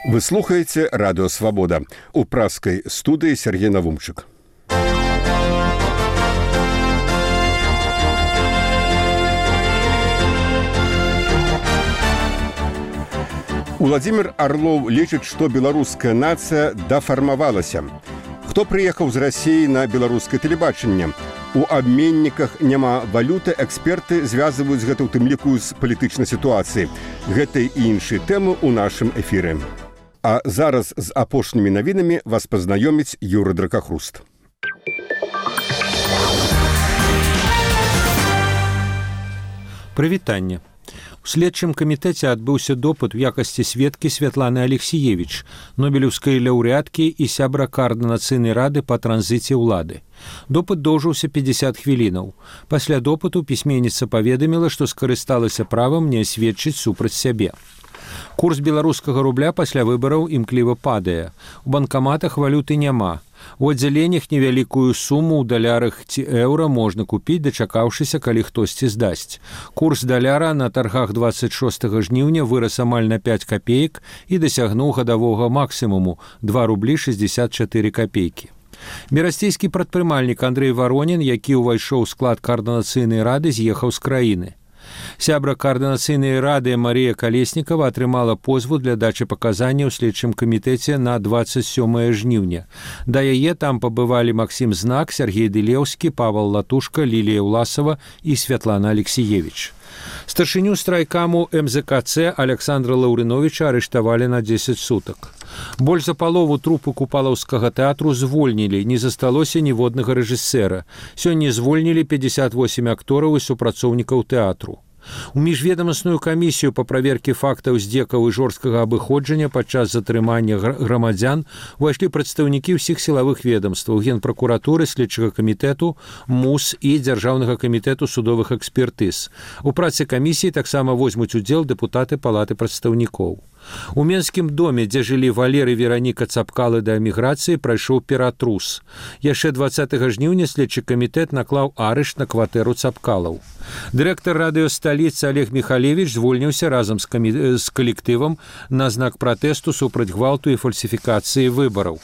Вы слухаете «Радио Свобода». У пражской студии Сергей Навумчик. Владимир Орлов лічыць, што беларуская нацыя дафармавалася. Хто прыехаў з Расіі на беларускае тэлебачанне? У абменніках няма валюты, эксперты звязваюць гэта ў тым ліку з палітычнай сітуацыі. Гэтай і іншай тэмы ў нашым эфіры. А зараз з апошнімі навінамі вас пазнаёміць Юры Дракахруст. Прывітанне. У следчым камітэце адбыўся допыт у якасці сведкі Святланы Алексіевіч, нобелеўскай лаўрэаткі і сябра Каардынацыйнай рады па транзіце ўлады. Допыт доўжыўся 50 хвілінаў. Пасля допыту пісьменніца паведаміла, што скарысталася правам не асведчыць супраць сябе. Курс беларускага рубля пасля выбараў імкліва падае. У банкаматах валюты няма. У аддзяленнях невялікую суму ў далярах ці еўра можна купіць, дачакаўшыся, калі хтосьці здасць. Курс даляра на таргах 26 жніўня вырас амаль на 5 капеек і дасягнуў гадавога максімуму 2 рублі 64 капейкі. Берасцейскі прадпрымальнік Андрэй Варонін, які ўвайшоў у склад Каардынацыйнай рады, з'ехаў з краіны. Сябра Каардынацыйнай рады Марія Калеснікава атрымала позву для дачы паказанняў у следчым камітэце на 27 жніўня. Да яе там пабывалі Максім Знак, Сергей Дылеўскі, Павал Латушка, Лілія Ўласава і Святлана Алексіевіч. Старшыню страйкаму МЗКЦ Александра Лаўрыновіча арыштавалі на 10 сутак. Больш за палову трупы купалаўскага тэатру звольнілі, не засталося ніводнага рэжысэра. Сёння звольнілі 58 актораў і супрацоўнікаў тэатру. У міжведамасную камісію па праверке фактаў здзекаў і жорсткага абыходжання падчас затрымання грамадзян увайшлі прадстаўнікі ўсіх сілавых ведамстваў, Генпракуратуры, следчага камітэту, МУС і Дзяржаўнага камітэту судовых экспертыз. У працы камісіі таксама возьмуць удзел дэпутаты палаты прадстаўнікоў. У Менскім доме, дзе жылі Валер і Вераніка Цапкалы да эміграцыі, прайшоў ператрус. Яшчэ 20 жніўня следчы камітэт наклаў арышт на кватэру Цапкалаў. Дырэктар радыёсталіцы Олег Михалевич звольніўся разам з калектывам на знак пратэсту супраць гвалту і фальсіфікацыі выбараў.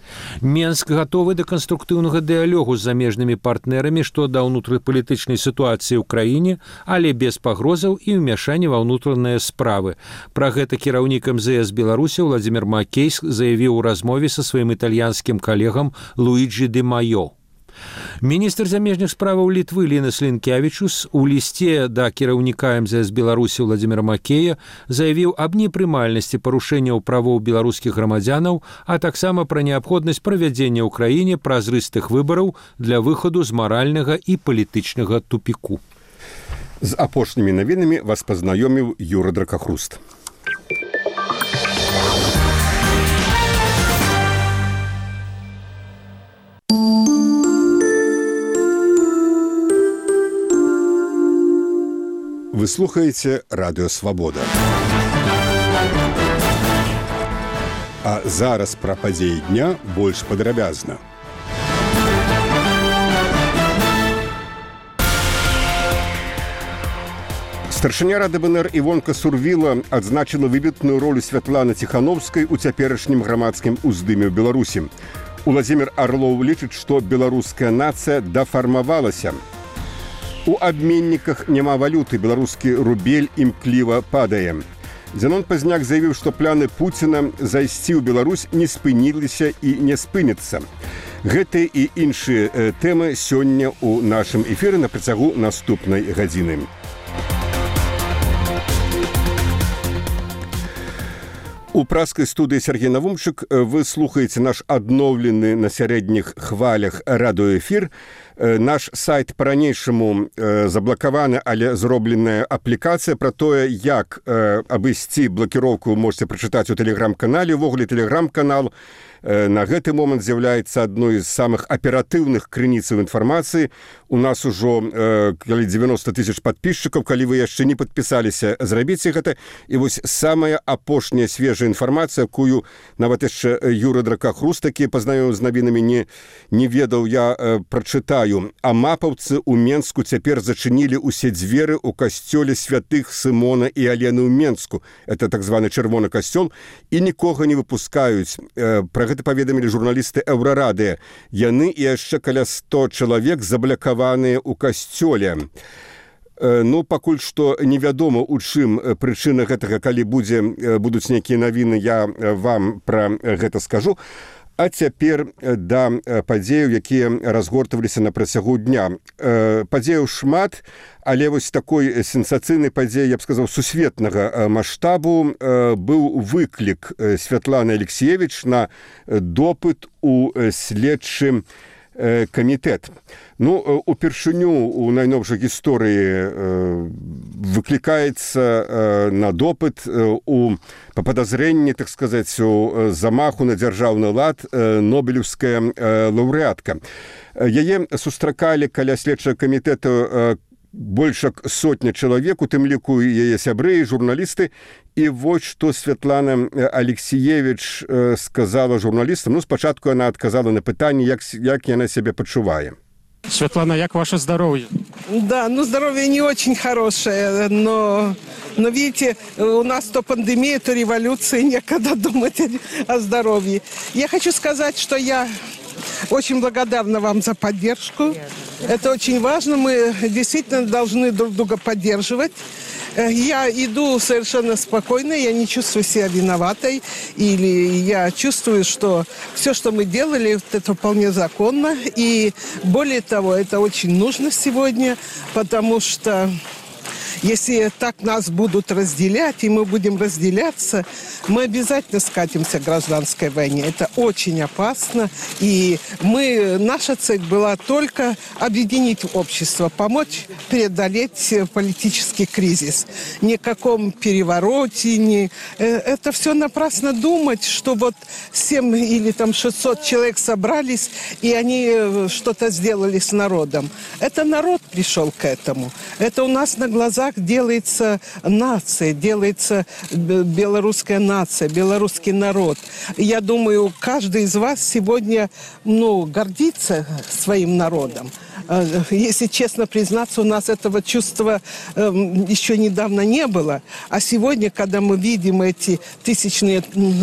Менск гатовы да канструктыўнага дыялогу з замежнымі партнерамі, што да ўнутрыпалітычнай сітуацыі ў краіне, але без пагрозаў і ўмяшання ва ўнутраныя справы. Пра гэта кіраўнік МЗС Беларусі Владимир Макей заявіў у размове са сваім італьянскім калегам Луіджі Ді Майо. Міністр замежных справаў Літвы Лінас Лінкявічус у лісце да кіраўніка МЗС Беларусі Владимира Макея заявіў аб непрымальнасці парушэнняў правоў беларускіх грамадзянаў, а таксама пра неабходнасць правядзення ў краіне празрыстых выбараў для выхаду з маральнага і палітычнага тупіку. З апошнімі навінамі вас пазнаёміў Юра Дракахруст. Вы слухаете «Радио Свобода». А зараз пра падзеі дня больш падрабязна. Старшыня рады БНР Івонка Сурвіла адзначыла выбітную ролю Святланы Ціхановскай у цяперашнім грамадскім уздыме ў Беларусі. Владимир Орлов лічыць, што беларуская нацыя дафармавалася. У абменніках няма валюты, беларускі рубель імкліва падае. Зянон Пазняк заявіў, што пляны Пуціна зайсці ў Беларусь не спыніліся і не спыняцца. Гэты і іншыя тэмы сёння ў нашым эфіры на працягу наступнай гадзіны. У пражской студии Сергей Навумчик вы слухаете наш адноўлены на сярэдніх хвалях радыёэфір. Наш сайт па-ранейшаму заблакаваны, але зробленая аплікацыя пра тое, як абысці блакіроўку, можете прачытаць у тэлеграм-канале. Увогуле тэлеграм-канал на гэты момант з'яўляецца адной з самых аператыўных крыніцаў інфармацыі. У нас ужо 90 тысяч подписчиков, калі вы яшчэ не падпісаліся, зрабіце гэта. І вось самая апошняя свежая інфармацыя, якую нават яшчэ Юры Дракахрус, такі пазнаёмы з навінамі, не ведаў, я прачытаю. А мапаўцы ў Менску цяпер зачынілі ўсе дзверы ў касцёле святых Сымона і Алены ў Менску. Это так званы чырвоны касцёл, і нікога не выпускаюць. Пра гэта паведамілі журналісты Еўрарадыя. Яны і яшчэ каля 100 чалавек заблакаваныя ў касцёле. Ну, пакуль што невядома, у чым прычына гэтага, калі будуць нейкія навіны, я вам пра гэта скажу. А цяпер да падзеяў, якія разгортваліся на працягу дня. Падзеяў шмат, але вось такой сенсацыйнай падзеі, я б сказаў, сусветнага маштабу быў выклік Святланы Алексіевіч на допыт у следчы камітэт. Ну, упершыню у найновшай гісторыі выклікаецца на допыт па падазрэнні, так сказаць, у замаху на дзяржаўны лад нобелеўская лаўрэатка. Яе сустракалі каля следчага камітэта больш як 100 чалавек, у тым ліку яе сябры і журналісты. І вось што Святлана Алексіевіч сказала журналістам. Ну, спачатку яна адказала на пытанне, як яна сябе пачувае. Светлана, як ваше здоровье? Да, ну здоровье не очень хорошее, но видите, у нас то пандемия, то революция, некогда думать о здоровье. Я хочу сказать, что я очень благодарна вам за поддержку. Это очень важно, мы действительно должны друг друга поддерживать. Я иду совершенно спокойно, я не чувствую себя виноватой, или я чувствую, что все, что мы делали, это вполне законно. И более того, это очень нужно сегодня, потому что если так нас будут разделять, и мы будем разделяться, мы обязательно скатимся к гражданской войне. Это очень опасно. И наша цель была только объединить общество, помочь преодолеть политический кризис. Ни о каком перевороте, это все напрасно думать, что вот 7 или там 600 человек собрались, и они что-то сделали с народом. Это народ пришел к этому. Это у нас на глазах делается нация, делается белорусская нация, белорусский народ. Я думаю, каждый из вас сегодня гордится своим народом. Если честно признаться, у нас этого чувства еще недавно не было. А сегодня, когда мы видим эти тысячные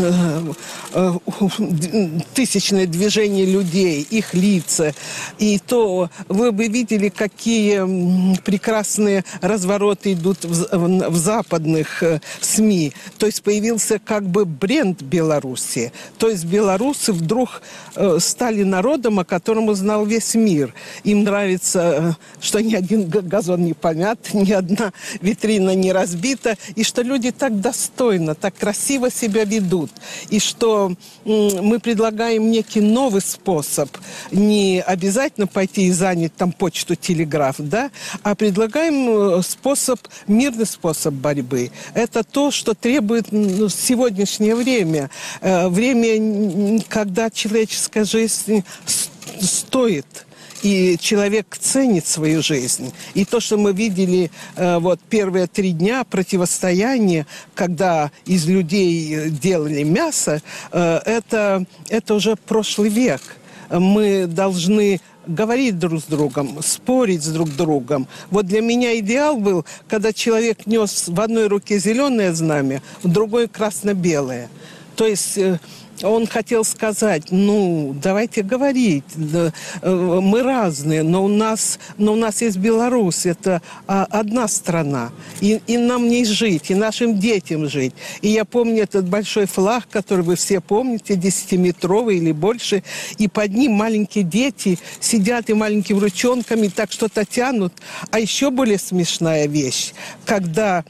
движения людей, их лица, и то вы бы видели, какие прекрасные развороты идут в западных СМИ. То есть появился как бы бренд Беларуси. То есть белорусы вдруг стали народом, о котором узнал весь мир. Им нравится, что ни один газон не помят, ни одна витрина не разбита, и что люди так достойно, так красиво себя ведут, и что мы предлагаем некий новый способ, не обязательно пойти и занять там почту, телеграф, да, а предлагаем мирный способ борьбы. Это то, что требует сегодняшнее время, когда человеческая жизнь стоит. И человек ценит свою жизнь. И то, что мы видели первые 3 дня противостояния, когда из людей делали мясо, это уже прошлый век. Мы должны говорить друг с другом, спорить с друг другом. Вот для меня идеал был, когда человек нес в одной руке зеленое знамя, в другой красно-белое. То есть он хотел сказать, давайте говорить, мы разные, но у нас есть Беларусь, это одна страна, и нам не жить, и нашим детям жить. И я помню этот большой флаг, который вы все помните, 10-метровый или больше, и под ним маленькие дети сидят и маленькими ручонками так что-то тянут. А еще более смешная вещь, когда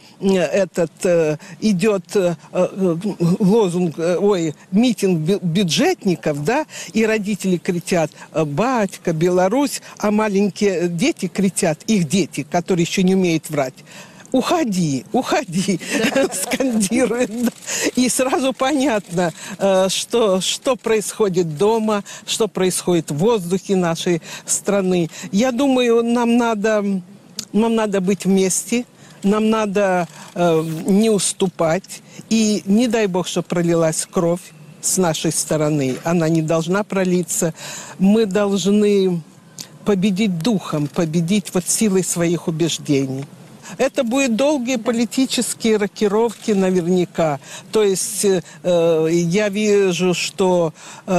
идет лозунг, митинг бюджетников, да, и родители кричат «Батька, Беларусь», а маленькие дети кричат, их дети, которые еще не умеют врать, уходи, уходи, скандирует. И сразу понятно, что происходит дома, что происходит в воздухе нашей страны. Я думаю, нам надо быть вместе, нам надо не уступать. И не дай бог, что пролилась кровь с нашей стороны. Она не должна пролиться. Мы должны победить духом, победить вот силой своих убеждений. Это будут долгие политические рокировки наверняка. То есть я вижу, что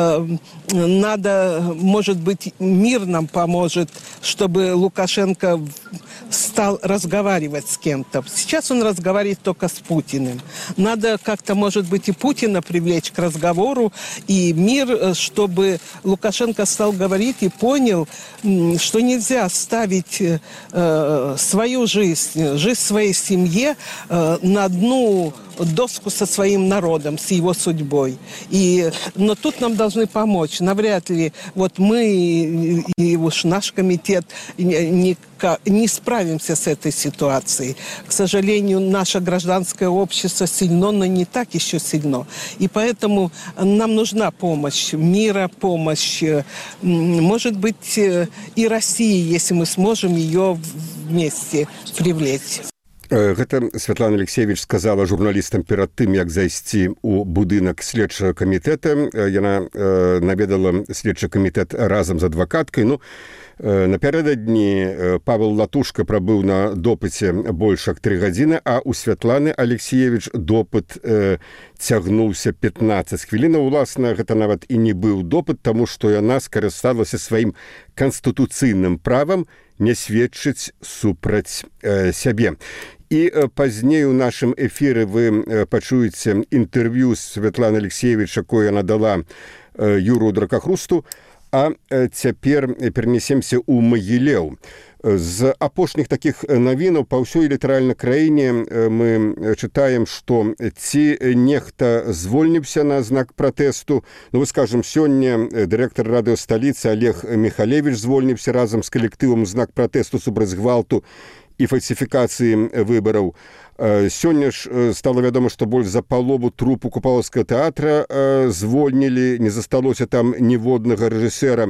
надо, может быть, мир нам поможет, чтобы Лукашенко стал разговаривать с кем-то. Сейчас он разговаривает только с Путиным. Надо как-то, может быть, и Путина привлечь к разговору, и мир, чтобы Лукашенко стал говорить и понял, что нельзя ставить свою жизнь своей семье на одну доску со своим народом, с его судьбой. Но тут нам должны помочь. Навряд ли вот мы и уж наш комитет не справимся с этой ситуацией. К сожалению, наше гражданское общество сильно, но не так еще сильно. И поэтому нам нужна помощь мира, помощь, может быть, и России, если мы сможем ее вместе привлечь. Гэта Святлана Алексеевич сказала журналістам перад тым, як зайсці ў будынак следчага камітэта. Яна наведала следчы камітэт разам з адвакаткай. Напярэдадні Павел Латушка прабыў на допыце больш як 3 гадзіны, а ў Святланы Алексеевич допыт цягнуўся 15 хвілін. Уласна, гэта нават і не быў допыт, таму што яна скарысталася сваім канстытуцыйным правам не сведчыць супраць сябе. І пазней у нашым эфіры вы пачуеце інтэрв'ю з Святланы Алексеевич, якое яна дала Юру Дракахрусту, а цяпер перанесемся ў Магілеў. З апошніх такіх навінаў па ўсёй літаральна краіне мы чытаем, што ці нехта звольніўся на знак пратэсту. Вы скажам, сёння дырэктар радыёсталіцы Олег Михалевич звольніўся разам з калектывам знак пратэсту супраць гвалту і фальсіфікацыі выбараў. Сёння ж стала вядома, што больш за палову трупу Купалаўскага тэатра звольнілі, не засталося там ніводнага рэжысэра.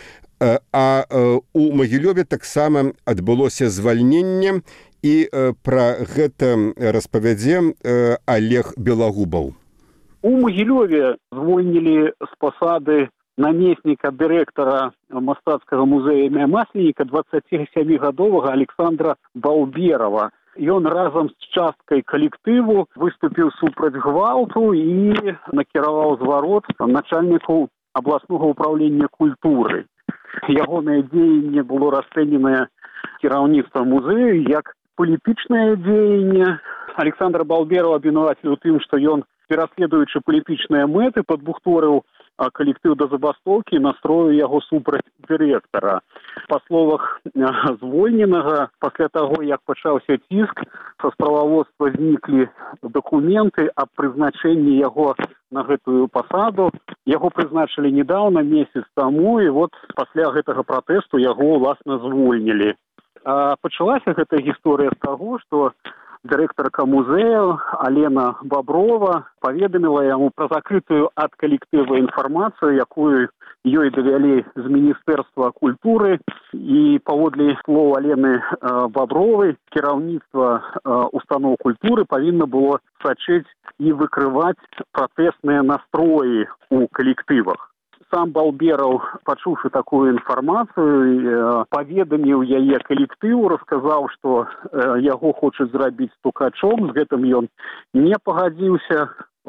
А у Магілёве таксама адбылося звальненне, і пра гэта распавядзе Олег Белагубаў. У Магілёве звольнілі з пасады намесніка дырэктара мастацкага музея імя Масленіка 27-гадовага Александра Балберова. Ён разам з часткай калектыву выступіў супраць гвалту і накіраваў зварот начальніку абласнога ўпраўлення культуры. Ягонае дзеянне было расцэненае кіраўніцтвам музею як палітычнае дзеянне. Александр Балберов абвінаваціў у тым, што ён, пераследуючы палітычныя мэты, падбухторыў калектыў да забастоўкі і настрою яго супраць дырэктара. Па словах звольненага, пасля таго, як пачаўся ціск, са справаводства зніклі дакументы аб прызначэнні яго на гэтую пасаду. Яго прызначылі недаўна, месяц таму, і вот пасля гэтага пратэсту яго, уласна, звольнілі. Пачалася гэтая гісторыя з таго, што дырэктарка музею Алена Баброва паведаміла яму пра закрытую ад калектыва інфармацыю, якую ёй давялі з Міністэрства культуры. І паводле слоў Алены Бабровай кіраўніцтва устаноў культуры павінна было сачыць і выкрываць пратэсныя настроі ў калектывах. Сам Балберов, пачуўшы такую інфармацыю, паведаміў яе калектыву, расказаў, што яго хочуць зрабіць стукачом, з гэтым ён не пагадзіўся.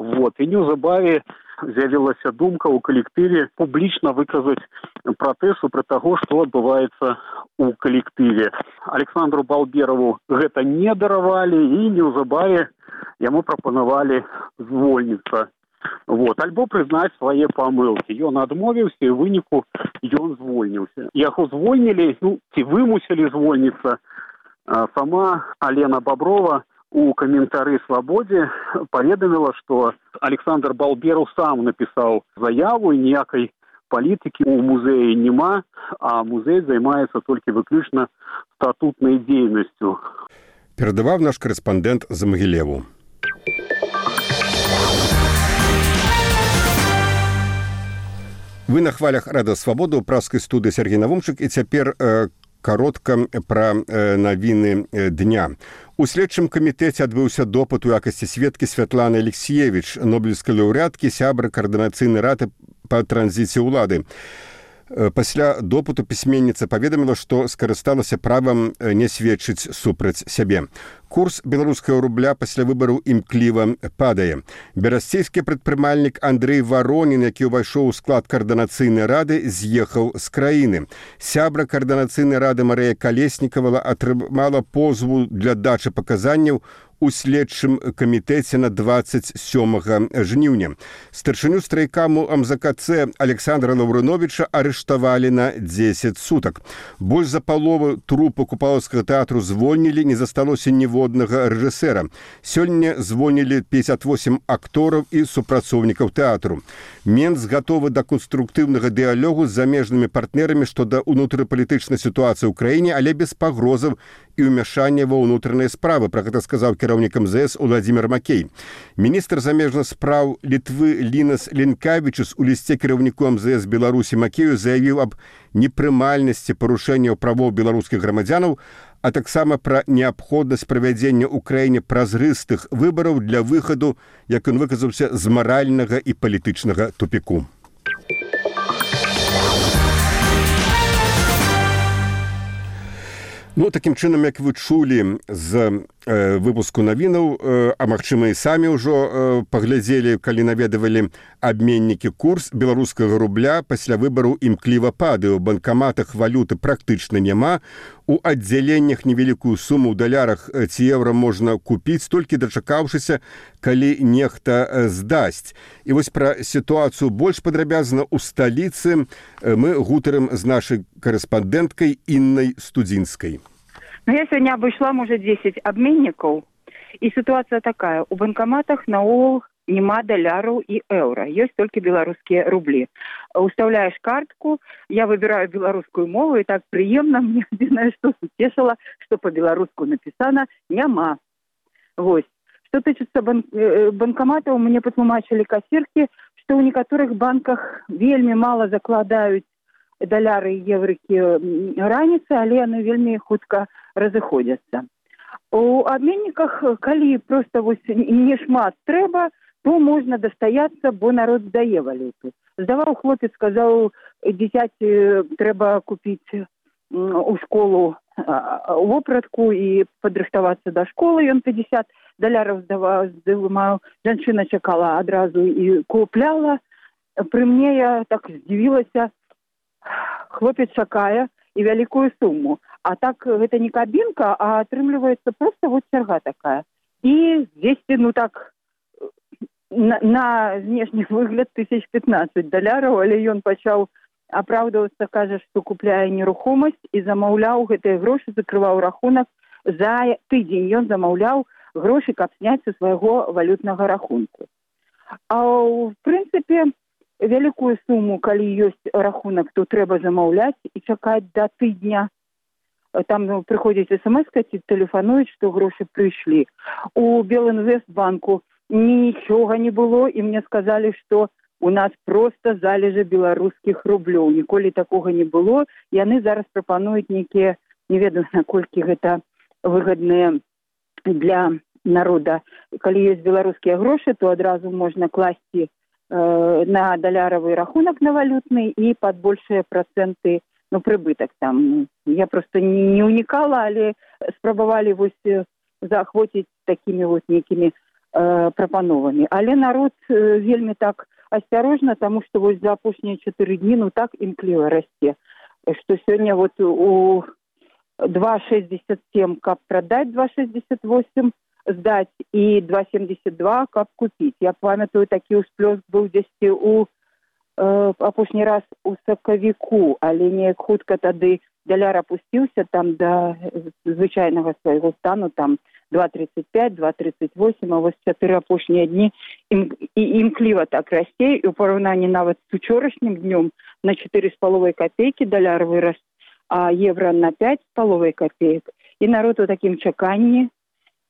І неўзабаве з'явілася думка ў калектыве публічна выказаць пратэст супраць таго, што адбываецца ў калектыве. Александру Балберову гэта не даравалі, і неўзабаве яму прапанавалі звольніцца. Альбо прызнаць свае памылкі. Ён адмовіўся, і ў выніку ён звольніўся. Яго звольнілі, ці вымусілі звольніцца. Сама Алена Баброва у каментары «Свабодзе» паведаміла, што Александр Балберов сам напісаў заяву, і ніякай палітыкі ў музеі няма, а музей займаецца толькі выключна статутнай дзейнасцю. Перадаваў наш корэспандэнт з Магілеву. Вы на хвалях Радыё Свабода ў праскай студыі Сергей Навумчык, і цяпер каротка пра навіны дня. У следчым камітэце адбыўся допыт у якасці сведкі Святланы Алексіевіч, нобелеўскай лаўрэаткі, сябра каардынацыйнай рады па транзіцыі ўлады. Пасля допыту пісьменніца паведаміла, што скарысталася правам не сведчыць супраць сябе. Курс беларускага рубля пасля выбараў імкліва падае. Берасцейскі прадпрымальнік Андрэй Варонін, які ўвайшоў у склад каардынацыйнай рады, з'ехаў з краіны. Сябра каардынацыйнай рады Марыя Калеснікава атрымала позву для дачы паказанняў у следчым камітэце на 27 жніўня. Старшыню страйкаму МЗКЦ Александра Лаўрыновіча арыштавалі на 10 сутак. Больш за палову трупы Купалаўскага тэатру звольнілі, не засталося ніводнага рэжысэра. Сёння звольнілі 58 актораў і супрацоўнікаў тэатру. Менц гатовы да канструктыўнага дыялогу з замежнымі партнерамі што да ўнутрыпалітычнай сітуацыі ў краіне, але без пагрозаў і ўмяшання ва ўнутраныя справы. Пра гэта сказаў кіраўнік МЗС Уладзімір Макей. Міністр замежных спраў Літвы Лінас Ленкавічус у лісце кіраўніку МЗС Беларусі Макею заявіў аб непрымальнасці парушэнняў правоў беларускіх грамадзянаў, а таксама пра неабходнасць правядзення ў краіне празрыстых выбараў для выхаду, як ён выказаўся, з маральнага і палітычнага тупіку. Ну, такім чынам, як вы чулі з выпуску навінаў, а магчыма і самі ўжо паглядзелі, калі наведавалі абменнікі, курс беларускага рубля пасля выбару імкліва падае. У банкаматах валюты практычна няма. У аддзяленнях невялікую суму ў далярах ці еўра можна купіць, толькі дачакаўшыся, калі нехта здасць. І вось пра сітуацыю больш падрабязна ў сталіцы мы гутарым з нашай корэспандэнткай Іннай Студзінскай. Я сегодня обошла, может, 10 обменников, и ситуация такая. У банкоматах наогул нема доляров и евро, есть только белорусские рубли. Уставляешь картку, я выбираю белорусскую мову, и так приемно, мне единственное, что утешило, что по-белорусски написано «няма». Вот. Что тычется банкоматов, мне потлумачили кассирки, что у некоторых банках вельми мало закладают доляры і еврыкі раніцы, але яны вельмі хутка разыходзяцца. У абменніках, калі проста не шмат трэба, то можна дастаяцца, бо народ здае валюту. Здаваў хлопец, сказаў, дзіцяці трэба купіць у школу вопратку і падрыхтавацца да школы. Ён 50 доляраў здаваў. Жанчына чакала адразу і купляла. Пры мне я так здзівілася. Хлопец чакае і вялікую суму. А так гэта не кабінка, а атрымліваецца проста вот чарга такая. І здесь, ну так, на знешні выгляд 1015 доляраў, але ён пачаў апраўдвацца, кажа, што купляе нерухомасць і замаўляў гэтыя грошы, закрываў рахунак за тыдзень. Ён замаўляў грошы, каб зняць са свайго валютнага рахунку. А в прынцыпе, вялікую суму, калі ёсць рахунак, то трэба замаўляць і чакаць да тыдня. Там прыходзіць смс-ка ці тэлефануюць, што грошы прыйшлі. У Белінвестбанку нічога не было, і мне сказалі, што у нас проста залежы беларускіх рублёў. Ніколі такога не было. Яны зараз прапануюць нейкія, не ведаю, наколькі гэта выгадныя для народа. Калі ёсць беларускія грошы, то адразу можна класці на даляровый рахунок на валютный и под большие проценты, ну, прибыток там. Я просто не уникала, але спробовали вось заохватить такими вот некими прапановами. Але народ вельми так осторожно, потому что вот за апошние 4 дни, ну, так імкліва расце, что сегодня вот у 2,67 каб продать, 2,68 сдать и 2,72 каб купить. Я памятаю, такі ўсплёск быў дзесьці у апошні раз у сакавіку, але неяк хутка тады даляр апусціўся там да звычайнага свайго стану, там 2,35, 2,38, а вось 4 апошнія дні імкліва так расце, і ў параўнанні нават з учорашнім днём на 4,5 копейкі даляр вырас, а евро на 5,5 копеек. І народ у такім чаканні,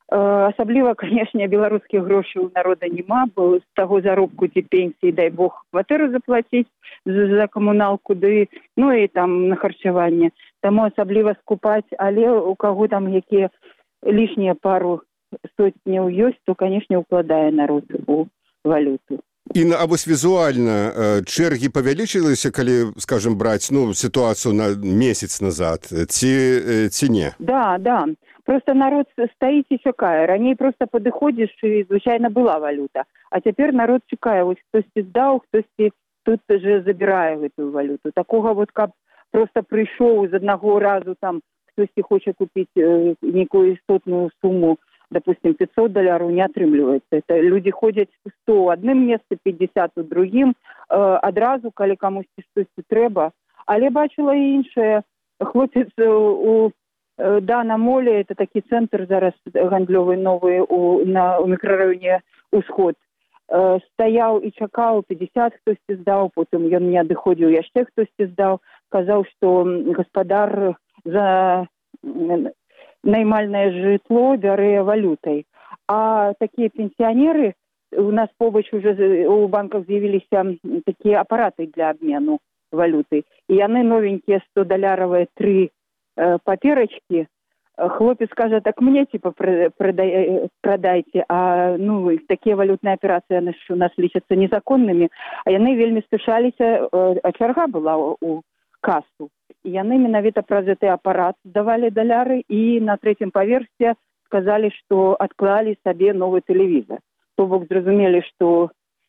Асабліва, канешне, беларускіх грошай у народа няма, бо з таго заробку ці пенсіі, дай бог, кватэру заплаціць за камуналку, ну і там на харчаванне. Таму асабліва скупаць, але у каго там якія лішнія пару сотняў ёсць, то, канешне, укладае народ у валюту. Інна, а вось візуальна чэргі павялічыліся, калі, скажем, браць сітуацыю на месяц назад, ці не? Да. Просто народ стаіць і чакае. Раней просто падыходзіш, і звычайна была валюта. А цяпер народ чакае. Вось хтосьці здаў, хтосьці тут же забірае гэтую валюту. Такога вот, каб просто прыйшоў з аднаго разу, там, хтосьці хоча купіць некую істотную суму, допустим, $500 не атрымліваецца. Это люди ходзяць 100 ў адным месцы, 50 у другім, адразу, калі камусьці штосьці трэба. Але бачыла і іншае. Хлопец у на моле, это такі цэнтр зараз гандлёвы новы на мікрараёне Усход. Стаяў і чакаў, 50 хтосьці здаў, потым ён не адыходзіў, яшчэ хтосьці здаў, казаў, што гаспадар за наймальнае жытло бярэ валютай. А такія пенсіянеры, у нас побач уже у банках з'явіліся такія апараты для абмену валюты. І яны новенькія $100 3 паперочки. Хлопец скажет, так мне типа продайте, а такие валютные операции у нас лічацца незаконными, а яны вельмі спяшаліся, а чарга была у кассу. І яны менавіта праз гэты апарат здавалі даляры і на 3-м паверсе сказалі, што адклалі сабе новы тэлевізор. То бок зразумелі, што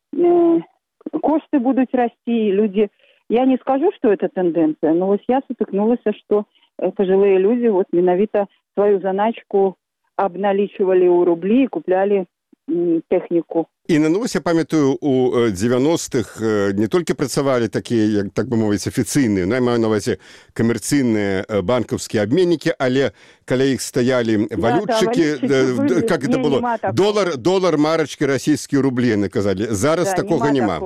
кошты будуць расці, люди... Я не скажу, что это тенденция, но вот я сутыкнулася, что пожилые люди вот менавіта свою заначку обналичивали у рублі і купляли тэхніку. І на я памятаю, у 90-х не толькі працавалі такія, як так бы мовіць, афіцыйныя, я маю на ўвазе камерцыйныя банкаўскія абменнікі, але каля іх стаялі валютчыкі, как это было, долар, марачкі, расійскія рублі, яны казалі. Зараз такога няма.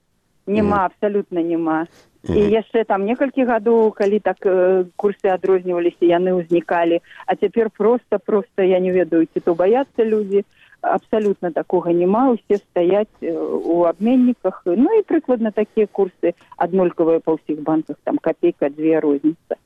Нема, абсолютно нема. І яшчэ там некалькі гадоў, калі так курсы адрозніваліся, яны ўзнікалі. А цяпер просто, я не ведаю, ці то баяцца людзі. Абсолютно такога нема. Усе стаяць у абменніках. Ну і прыкладна такія курсы аднолькавыя па ўсіх банках. Там копейка, 2 розніца.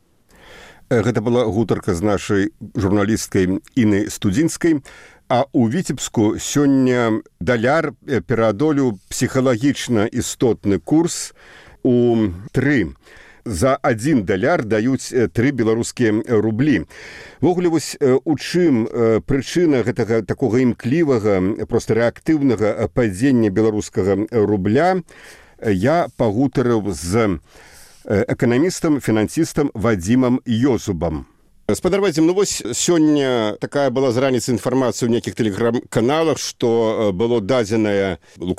Гэта была гутарка з нашай журналісткай Інай Студзінскай. А у Віцебску сёння даляр пераадолеў псіхалагічна істотны курс у 3. За $1 даюць 3 беларускія рублі. Вогуле, вось у чым прычына гэтага такога імклівага, проста рэактыўнага падзення беларускага рубля, я пагутарыў з эканамістам, фінансістам Вадзімам Йозубам. Спадар Вадзім, вось сёння такая была з раніцы інфармацыя ў нейкіх тэлеграм-каналах, што было дадзеная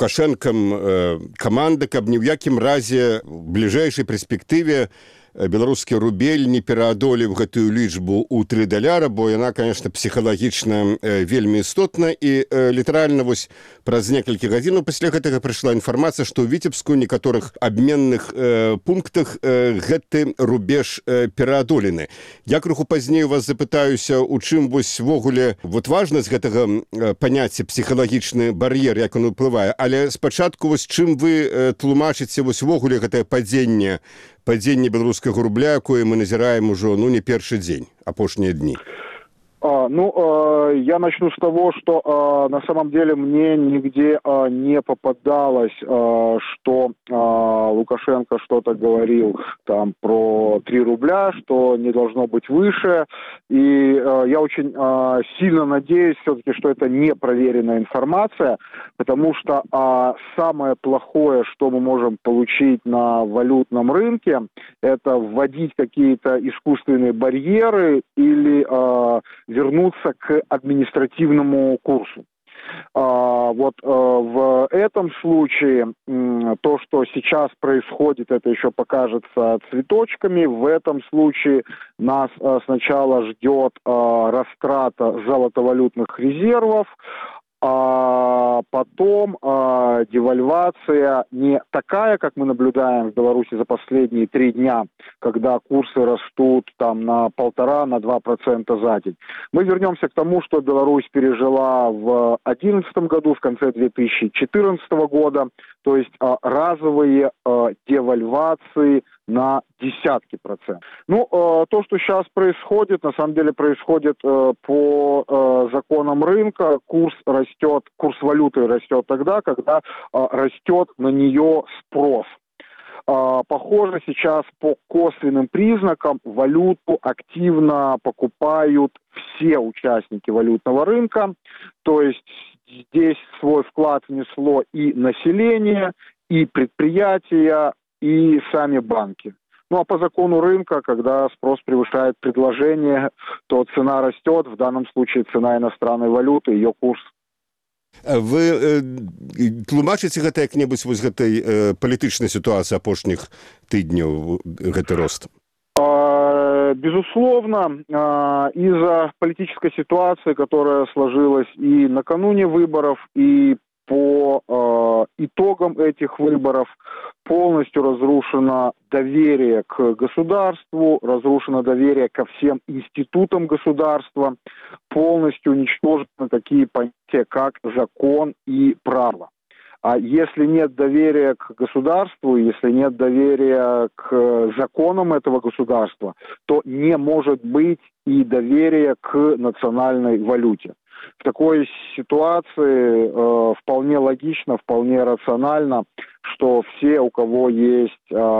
Лукашэнкам каманда, каб ні ў якім разе ў бліжэйшай перспектыве беларускі рубель не пераадолеў гэтую лічбу ў $3, бо яна, конечно, псіхалагічна вельмі істотна. І літаральна вось праз некалькі гадзінаў пасля гэтага прыйшла інфармацыя, што ў Віцебску некаторых абменных пунктах гэты рубеж пераадолены. Я крыху пазней у вас запытаюся, у чым вось вогуле вот важнасць гэтага паняцця псіхалагічны бар'ер, як он уплывае. Але спачатку вось чым вы тлумачыце вось вогуле гэтае падзенне беларускага рубля, якое мы назіраем ужо, не першы дзень, апошнія дні? Я начну с того, что на самом деле мне нигде не попадалось, что Лукашенко что-то говорил там про 3 рубля, что не должно быть выше. И я очень сильно надеюсь все-таки, что это непроверенная информация, потому что самое плохое, что мы можем получить на валютном рынке, это вводить какие-то искусственные барьеры или вернуться к административному курсу. В этом случае то, что сейчас происходит, это еще покажется цветочками. В этом случае нас сначала ждет растрата золотовалютных резервов, А потом девальвация не такая, как мы наблюдаем в Беларуси за последние 3 дня, когда курсы растут там на 1,5–2% за день. Мы вернемся к тому, что Беларусь пережила в 2011 году, в конце 2014 года, то есть разовые девальвации на десятки процентов. Ну, то, что сейчас происходит, на самом деле происходит по законам рынка. Курс валюты растет тогда, когда растет на нее спрос. Похоже, сейчас по косвенным признакам валюту активно покупают все участники валютного рынка. То есть здесь свой вклад внесло и население, и предприятия, и сами банки. Ну а по закону рынка, когда спрос превышает предложение, то цена растет, в данном случае цена иностранной валюты, ее курс. Вы тлумачыце гэта як-небудзь вось гэтай палітычнай сітуацыі апошніх тыдняў, гэты рост? Безусловно, из-за политической ситуации, которая сложилась и накануне выборов, и по итогам этих выборов, полностью разрушено доверие к государству, разрушено доверие ко всем институтам государства, полностью уничтожены такие понятия, как закон и право. А если нет доверия к государству, если нет доверия к законам этого государства, то не может быть и доверия к национальной валюте. В такой ситуации вполне логично, вполне рационально, что все, у кого есть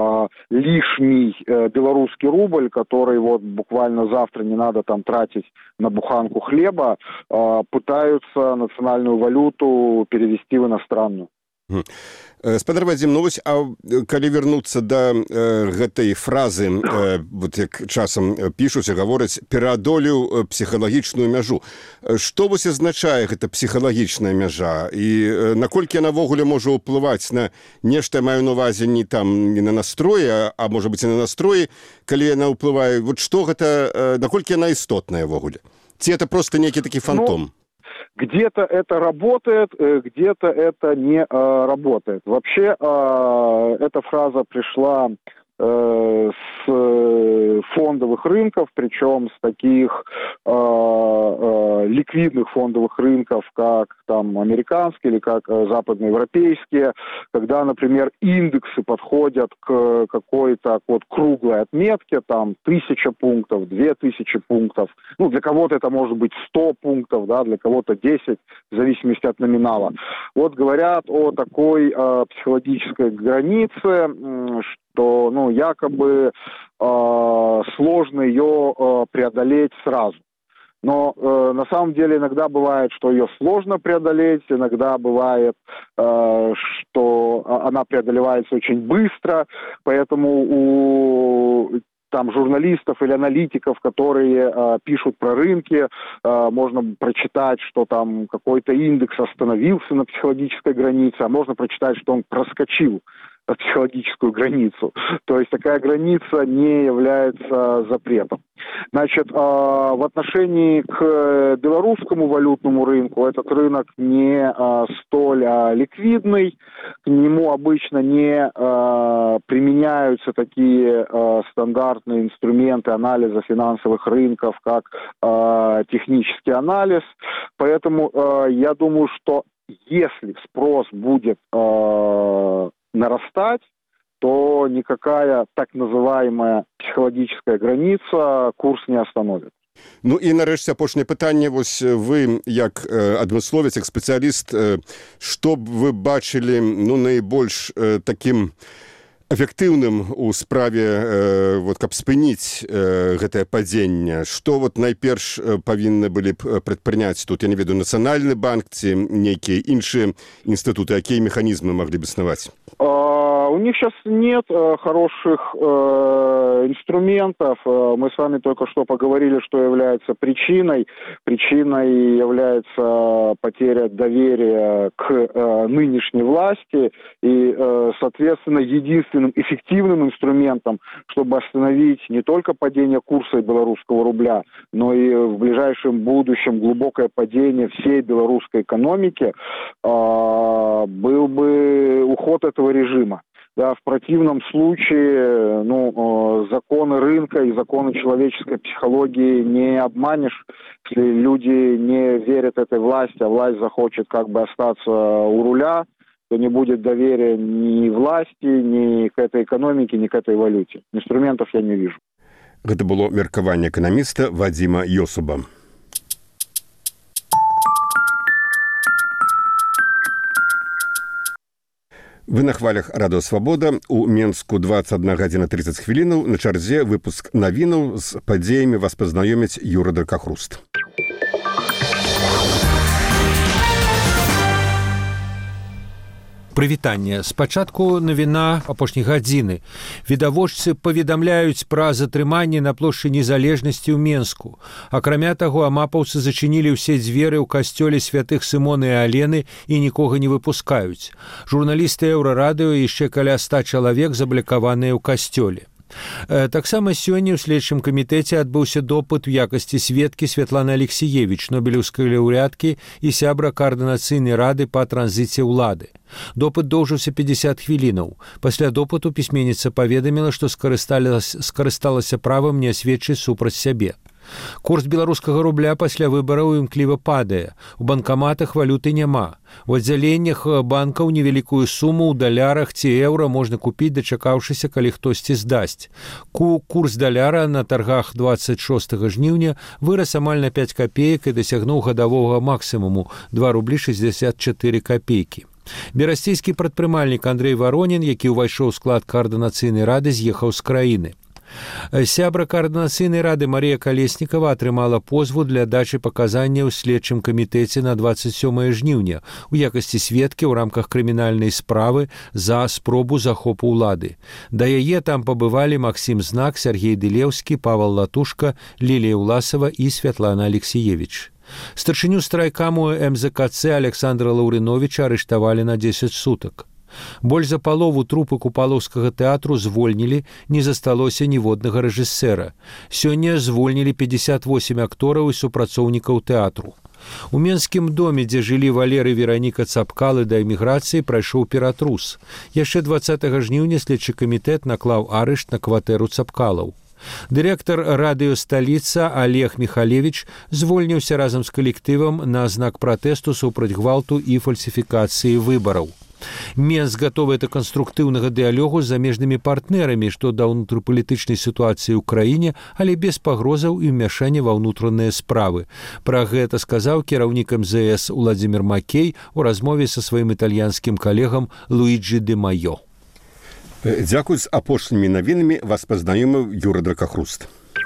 лишний белорусский рубль, который вот буквально завтра не надо там тратить на буханку хлеба, пытаются национальную валюту перевести в иностранную. Спадар Вадзім, ну вось, а калі вернуцца да гэтай фразы, вот як часам пішуць і гавораць, пераадолеў псіхалагічную мяжу. Што вось азначае гэта псіхалагічная мяжа? І наколькі яна ввогуле можа ўплываць на нешта, маю на ўвазе не на настроі, а можа быць і на настроі, калі яна ўплывае, вот што гэта, наколькі яна істотная ввогуле? Ці это просто нейкі такі фантом? Где-то это работает, где-то это не работает. Вообще, эта фраза пришла с фондовых рынков, причем с таких ликвидных фондовых рынков, как там американские или как западноевропейские, когда, например, индексы подходят к какой-то вот круглой отметке, там 1000 пунктов, 2000 пунктов, ну для кого-то это может быть 100 пунктов, да, для кого-то 10, в зависимости от номинала. Вот говорят о такой психологической границе, что, ну, якобы сложно ее преодолеть сразу. Но на самом деле иногда бывает, что ее сложно преодолеть, иногда бывает, что она преодолевается очень быстро, поэтому у там журналистов или аналитиков, которые пишут про рынки, можно прочитать, что там какой-то индекс остановился на психологической границе, а можно прочитать, что он проскочил психологическую границу. То есть такая граница не является запретом. Значит, в отношении к белорусскому валютному рынку этот рынок не столь ликвидный, к нему обычно не применяются такие стандартные инструменты анализа финансовых рынков, как технический анализ. Поэтому я думаю, что если спрос будет нарастать, то никакая так называемая психологическая граница курс не остановит. Ну і нарэшце апошняе пытанне, вось вы як адмысловец, як спецыяліст, што б вы бачылі, ну, найбольш такім эфектыўным у справе, вот, каб спыніць гэтае падзенне? Што вот найперш павінны былі б прадпрыняць тут, я не ведаю, Нацыянальны банк ці нейкія іншыя інстытуты, якія механізмы маглі б існаваць? У них сейчас нет хороших инструментов. Мы с вами только что поговорили, что является причиной. Причиной является потеря доверия к нынешней власти. И, соответственно, единственным эффективным инструментом, чтобы остановить не только падение курса белорусского рубля, но и в ближайшем будущем глубокое падение всей белорусской экономики, был бы уход этого режима. Да, в противном случае законы рынка и законы человеческой психологии не обманешь. Если люди не верят этой власти, а власть захочет как бы остаться у руля, то не будет доверия ни власти, ни к этой экономике, ни к этой валюте. Инструментов я не вижу. Это было меркаванне экономиста Вадима Йосуба. Вы на хвалях Радио Свобода. У Менску 21 гадзіна 30 хвілінаў. На чарзе выпуск навінаў з падзеямі вас пазнаёміць Юра Дракахруст. Прывітанне. Спачатку навіна апошняй гадзіны. Відавочцы паведамляюць пра затрыманне на плошчы Незалежнасці ў Менску. Акрамя таго, амапаўцы зачынілі ўсе дзверы ў касцёле святых Сымона і Алены і нікога не выпускаюць. Журналісты Еўрарадыё і яшчэ каля 100 чалавек заблакаваныя ў касцёле. Таксама сёння ў следчым камітэце адбыўся допыт у якасці сведкі Святланы Алексіевіч, нобелеўскай лаўрэаткі і сябра Каардынацыйнай рады па транзіце ўлады. Допыт доўжыўся 50 хвілінаў. Пасля допыту пісьменніца паведаміла, што скарысталася правам не асведчыць супраць сябе. Курс беларускага рубля пасля выбараў імкліва падае. У банкаматах валюты няма. У аддзяленнях банкаў невялікую суму ў далярах ці еўра можна купіць, дачакаўшыся, калі хтосьці здасць. Курс даляра на таргах 26 жніўня вырас амаль на 5 капеек і дасягнуў гадавога максімуму 2 рублі 64 капейкі. Берасцейскі прадпрымальнік Андрэй Варонін, які ўвайшоў у склад Каардынацыйнай рады, з'ехаў з краіны. Сябра Каардынацыйнай рады Марія Калеснікава атрымала позву для дачы паказанняў у следчым камітэце на 27 жніўня у якасці сведкі ў рамках крымінальнай справы за спробу захопу ўлады. Да яе там пабывалі Максім Знак, Сергей Дылеўскі, Павал Латушка, Лілія Ўласава і Святлана Алексіевіч. Старшыню страйкаму МЗКЦ Александра Лаўрыновіча арыштавалі на 10 сутак. Больш за палову трупы купалаўскага тэатру звольнілі, не засталося ніводнага рэжысэра. Сёння звольнілі 58 актораў і супрацоўнікаў тэатру. У Менскім доме, дзе жылі Валерый Вераніка Цапкалы да эміграцыі, прайшоў ператрус. Яшчэ 20 жніўня следчы камітэт наклаў арышт на кватэру Цапкалаў. Дырэктар радыё «Сталіца» Олег Михалевич звольніўся разам з калектывам на знак пратэсту супраць гвалту і фальсіфікацыі выбараў. Менск гатовы да канструктыўнага дыялогу з замежнымі партнерамі, што да ўнутрыпалітычнай сітуацыі ў краіне, але без пагрозаў і ўмяшання ва ўнутраныя справы. Пра гэта сказаў кіраўнік МЗС Уладзімір Макей у размове са сваім італьянскім калегам Луіджі Дэ Майо. Дзякуй, з апошнімі навінамі вас пазнаёміў Юра Дракахруст.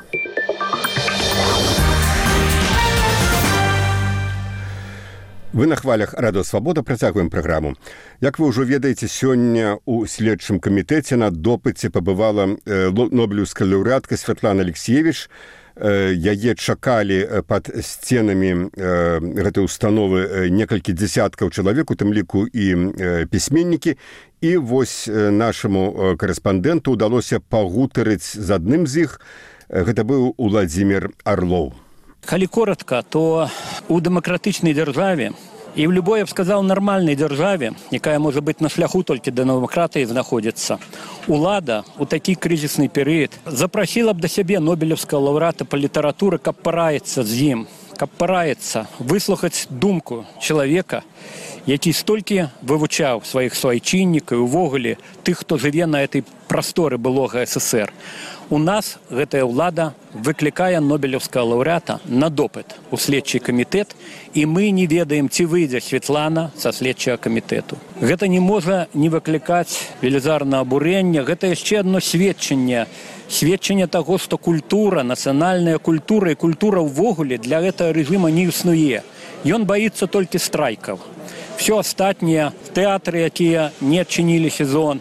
Вы на хвалях Радио Свобода, працягваем праграму. Як вы ўжо ведаеце, сёння ў следчым камітэце на допыце пабывала нобелеўская лаўрэатка Святлана Алексіевіч. Яе чакалі пад сценамі гэтай установы некалькі дзесяткаў чалавек, у тым ліку і пісьменнікі. І вось нашаму карэспандэнту ўдалося пагутарыць з адным з іх. Гэта быў Уладзімір Арлоў. Калі коротка, то у дэмакратычнай дзяржаве і ў любой, я б сказаў, нармальнай дзяржаве, якая можа быць на шляху толькі да дэмакратыі знаходзіцца, улада ў такі крызісны перыяд запрасіла б да сябе нобелеўскага лаўрэата па літаратуры, каб параіцца з ім, каб параіцца, выслухаць думку чалавека, які столькі вывучаў сваіх суайчыннікаў і увогуле тых, хто жыве на этой прасторы былога СССР. У нас гэтая ўлада выклікае нобелеўскага лаўрэата на допыт у следчы камітэт, і мы не ведаем, ці выйдзе Святлана са следчага камітэту. Гэта не можа не выклікаць велізарнае абурэнне, гэта яшчэ адно сведчанне таго, што культура, нацыянальная культура і культура ўвогуле для гэтага рэжыма не існуе. Ён баіцца толькі страйкаў. Все астатнія тэатры, якія не адчынілі сезон,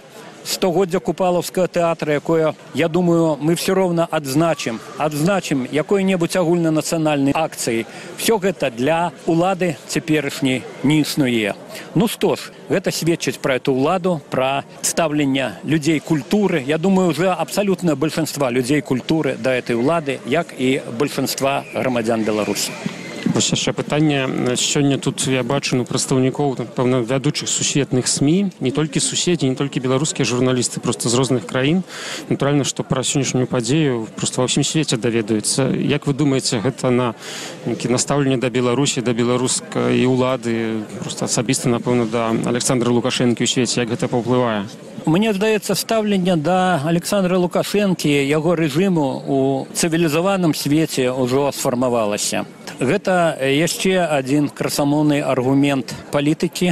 стагоддзя купалаўскага тэатра, якое, я думаю, мы все роўна адзначым якой-небудзь агульнанацыянальнай акцыяй. Все гэта для улады цяперашняй не існуе. Ну што ж, гэта сведчыць пра эту ўладу, пра стаўленне людзей культуры. Я думаю, уже абсалютнае большинства людзей культуры да этой улады, як і большинства грамадзян Беларусі. Вось яшчэ пытанне. Сёння тут я бачу прадстаўнікоў, пэўна, вядучых сусветных СМІ, не толькі суседзі, не толькі беларускія журналісты, просто з розных краін. Натуральна, што пра сённяшнюю падзею просто ва ўсім свеце даведаюцца. Як вы думаеце, гэта на настаўленне да Беларусі, да беларускай улады, просто асабіста, напэўна, да Александра Лукашэнкі ў свеце, як гэта паўплывае? Мне здаецца, стаўленне да Александра Лукашэнкі, яго рэжыму у цывілізаваным свеце ўжо сфармавалася. Гэта яшчэ адзін красамоўны аргумент палітыкі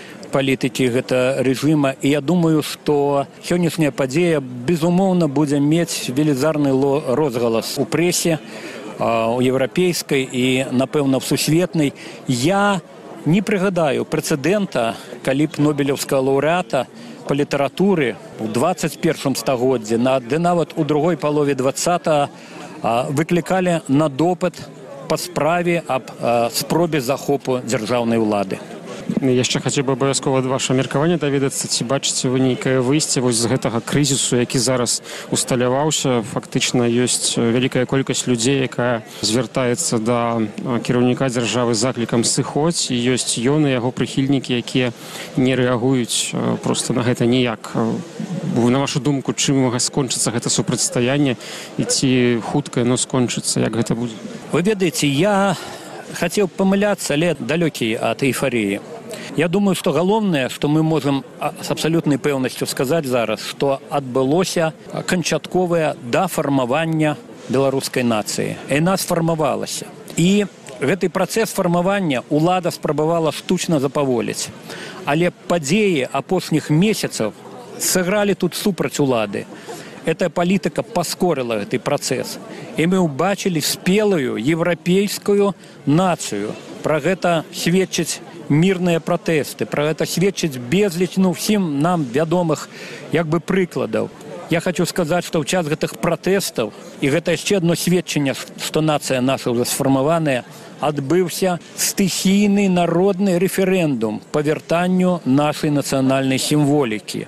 гэта рэжыма. І я думаю, што сённяшняя падзея, безумоўна, будзе мець велізарны розгалас у прэсе, у еўрапейскай і, напэўна, в сусветнай. Я не прыгадаю прэцэдэнта, калі б нобелеўскага лаўрэата па літаратуры ў 21 стагоддзі, ды нават у другой палове 20-го выклікалі на допыт па справе аб спробе захопу дзяржаўнай улады. Яшчэ хацеў бы абавязкова ваше меркаванне даведацца, ці бачыце вы нейкае выйсце вось з гэтага крызісу, які зараз усталяваўся. Фактычна ёсць вялікая колькасць людзей, якая звяртаецца да кіраўніка дзяржавы з заклікам сыходзь, і ёсць ён і яго прыхільнікі, якія не рэагуюць проста на гэта ніяк. На вашу думку, чым мага скончыцца гэта супрацьстаянне і ці хутка яно скончыцца, як гэта будзе? Вы ведаеце, я хацеў памыляцца, але далёкі ад эйфарыі. Я думаю, што галоўнае, што мы можам з абсалютнай пэўнасцю сказаць зараз, што адбылося канчатковае дафармаванне беларускай нацыі. Яна сфармавалася. І гэты працэс фармавання ўлада спрабавала штучна запаволіць. Але падзеі апошніх месяцаў сыгралі тут супраць улады. Эта палітыка паскорыла гэты працэс. І мы ўбачылі спелую еўрапейскую нацыю. Пра гэта сведчаць мірныя пратэсты, пра гэта сведчыць безліч ўсім нам вядомых прыкладаў. Я хочу сказаць, што ў час гэтых пратэстаў, і гэта яшчэ адно сведчанне, што нацыя наша ўжо сфармаваная, адбыўся стыхійны народны рэферэндум па вяртанню нашай нацыянальнай сімволікі.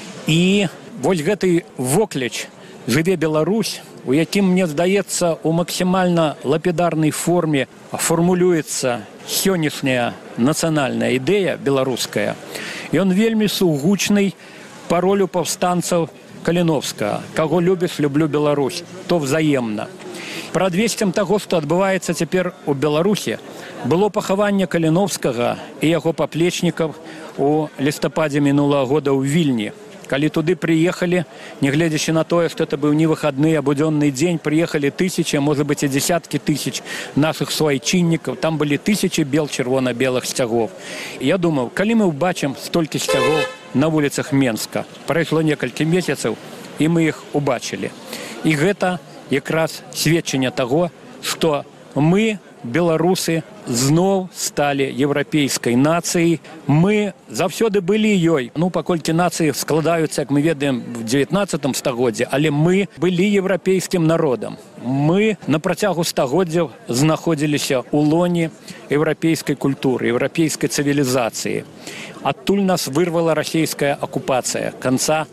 І вось гэты вокліч «Жыве Беларусь», у якім, мне здаецца, у максімальна лапідарнай форме фармулюецца сённяшняя нацыянальная ідэя беларуская. Ён вельмі сугучны па ролю паўстанцаў Каліновскага. «Каго любіш, люблю Беларусь», то взаемна. Прадвесцем таго, што адбываецца цяпер у Беларусі, было пахаванне Каліновскага і яго паплечнікаў у лістападзе мінулага года ў Вільні. Калі туды прыехалі, нягледзячы на тое, што это быў не выхадны, а будзённы дзень, прыехалі тысячы, а можа быць і дзесяткі тысяч нашых суайчыннікаў. Там былі тысячы чырвона-белых сцягоў. І я думаў, калі мы ўбачым столькі сцягоў на вуліцах Менска, прайшло некалькі месяцаў, і мы іх убачылі. І гэта якраз сведчанне таго, што мы, беларусы, зноў сталі еўрапейскай нацыяй. Мы заўсёды былі ёй. Паколькі нацыі складаюцца, як мы ведаем, в 19 стагоддзі, але мы былі еўрапейскім народам. Мы на працягу стагоддзяў знаходзіліся ў лоне еўрапейскай культуры, еўрапейскай цывілізацыі. Адтуль нас вырвала расійская акупацыя канца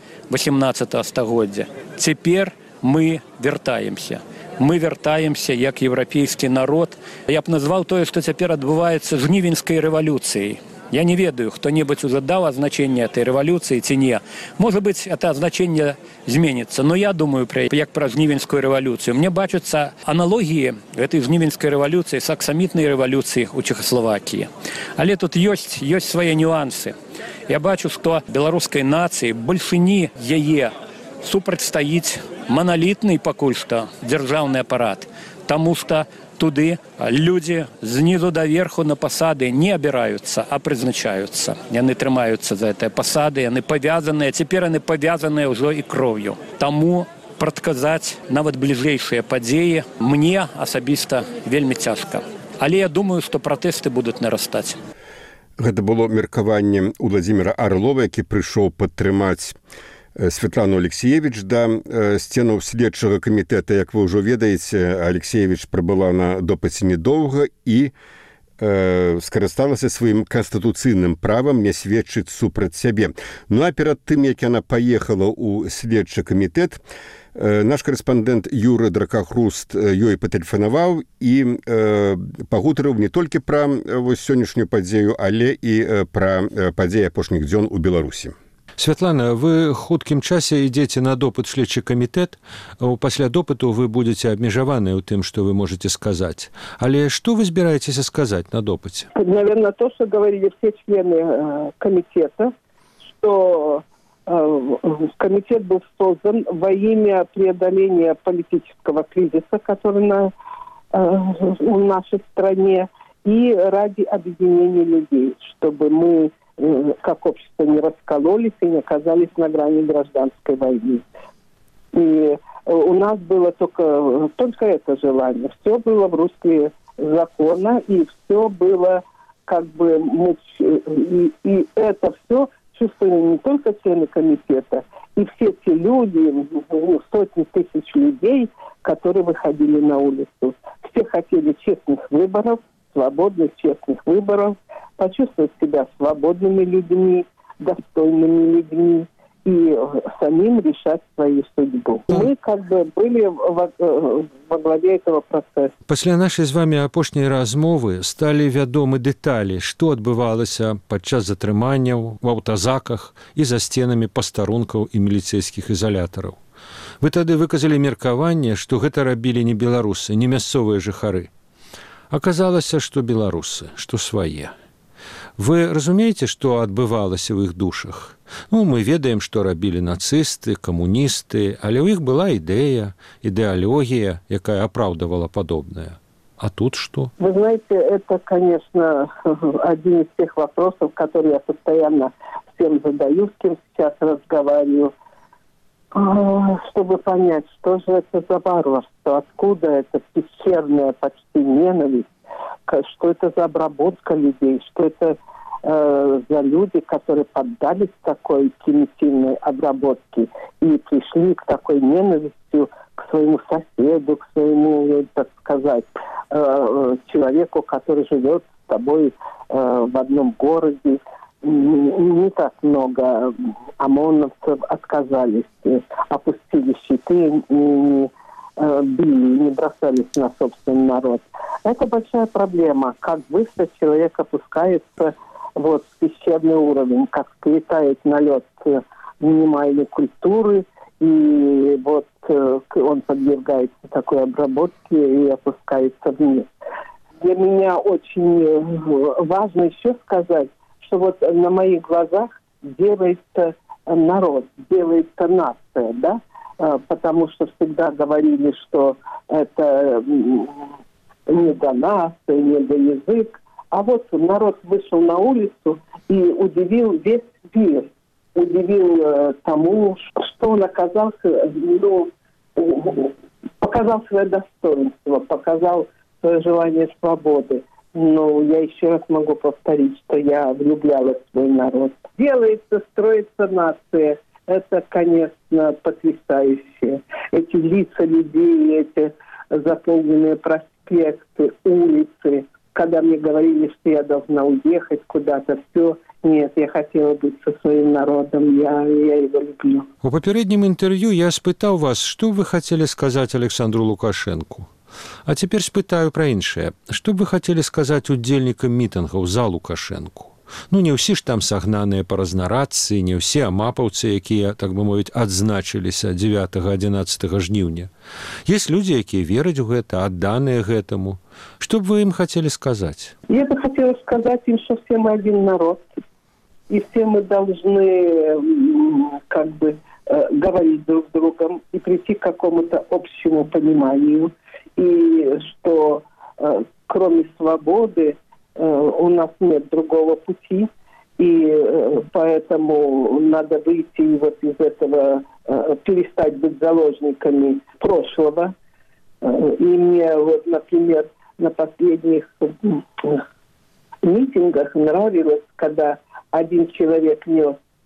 18 стагоддзя. Цяпер мы вяртаемся. Мы вяртаемся як еўрапейскі народ. Я б назваў тое, што цяпер адбываецца жнівеньскай рэвалюцыяй. Я не ведаю, хто-небудзь уже даў азначэнне этой рэвалюцыі ці не. Можа быць, это азначэнне зменіцца, но я думаю як пра жнівеньскую рэвалюцыю. Мне бачацца аналогіі гэтай жнівеньскай рэвалюцыі з аксамітнай рэвалюцыі ў Чэхаславакіі. Але тут ёсць свае нюансы. Я бачу, што беларускай нацыі, большыні яе супрацьстаіць маналітны пакуль што дзяржаўны апарат, таму што туды людзі знізу да верху на пасады не абіраюцца, а прызначаюцца. Яны трымаюцца за гэтыя пасады, яны павязаныя, цяпер яны павязаныя ўжо і кроўю. Таму прадказаць нават бліжэйшыя падзеі мне асабіста вельмі цяжка. Але я думаю, што пратэсты будуць нарастаць. Гэта было меркаванне Уладзіміра Арлова, які прыйшоў падтрымаць Святлану Алексеевич да сценаў следчага камітэта. Як вы ўжо ведаеце, Алексеевич прабыла на допыце недоўга і скарысталася сваім канстытуцыйным правам не сведчыць супраць сябе. Ну а перад тым, як яна паехала ў следчы камітэт, наш карэспандэнт Юры Дракахруст ёй патэлефанаваў і пагутарыў не толькі пра сённяшнюю падзею, але і пра падзеі апошніх дзён у Беларусі. Святлана, вы хуткім часе ідзеце на допыт следчы камітэт. Пасля допыту вы будете абмежаваныя ў тым, што вы можете сказаць. Але што вы збіраецеся сказаць на допыце? Наверное, то, что говорили все члены комитета, что комитет был создан во имя преодоления политического кризиса, который в нашей стране, и ради объединения людей, чтобы мы как общество не раскололись и не оказались на грани гражданской войны. И у нас было только это желание. Все было в русле закона, и все было как бы... И это все чувствовали не только члены комитета, и все те люди, сотни тысяч людей, которые выходили на улицу. Все хотели честных выборов, свободных честных выборов, почувствовать себя свободными людьми, достойными людьми и самим решать свою судьбу. Мы как бы были во главе этого процесса. Пасля нашай з вами апошняй размовы сталі вядомы дэталі, што адбывалася падчас затрыманняў, в аўтазаках і за сценамі пастарункаў і міліцэйскіх ізалятараў. Вы тады выказалі меркаванне, што гэта рабілі не беларусы, не мясцовыя жыхары. Аказалася, што беларусы, што свае. Вы разумееце, што адбывалася ў іх душах? Мы ведаем, што рабілі нацысты, камуністы, але ў іх была ідэя, ідэалогія, якая апраўдывала падобнае. А тут что? Вы знаете, это, конечно, один из тех вопросов, которые я постоянно всем задаю, с кем сейчас разговариваю, чтобы понять, что же это за варварство, откуда это пещерная почти ненависть, что это за обработка людей, что это за люди, которые поддались такой примитивной обработке и пришли к такой ненавистью к своему соседу, к своему, так сказать, человеку, который живет с тобой в одном городе. Не так много ОМОНовцев отказались, опустили щиты, не били, не бросались на собственный народ. Это большая проблема, как быстро человек опускается в пещерный уровень, как склетает налет минимальной культуры, и он подвергается такой обработке и опускается вниз. Для меня очень важно еще сказать, что на моих глазах делается народ, делается нация, да? Потому что всегда говорили, что это не до нации, не до язык. А народ вышел на улицу и удивил весь мир. Удивил тому, что он оказался, показал свое достоинство, показал свое желание свободы. Но я еще раз могу повторить, что я влюблялась в свой народ. Делается, строится нация. Это, конечно, потрясающе. Эти лица людей, эти заполненные проспекты, улицы. Когда мне говорили, что я должна уехать куда-то, все. Нет, я хотела быть со своим народом, я его люблю. У папярэднім інтэрв'ю я спытаў вас, што вы хацелі сказаць Александру Лукашэнку. А цяпер спытаю пра іншае. Што б вы хацелі сказаць удзельнікам мітынгаў за Лукашэнку? Не ўсе ж там сагнаныя па разнарадцыі, не ўсе амапаўцы, якія, так бы мовіць, адзначыліся 9-11 жніўня. Есть людзі, якія вераць у гэта, адданыя гэтаму. Што б вы ім хацелі сказаць? Я бы хотела сказать им, что все мы один народ, и все мы должны говорить друг с другом и прийти к какому-то общему пониманию, и что кроме свободы у нас нет другого пути, и поэтому надо выйти из этого, перестать быть заложниками прошлого. И мне, например, на последних митингах нравилось, когда один человек нес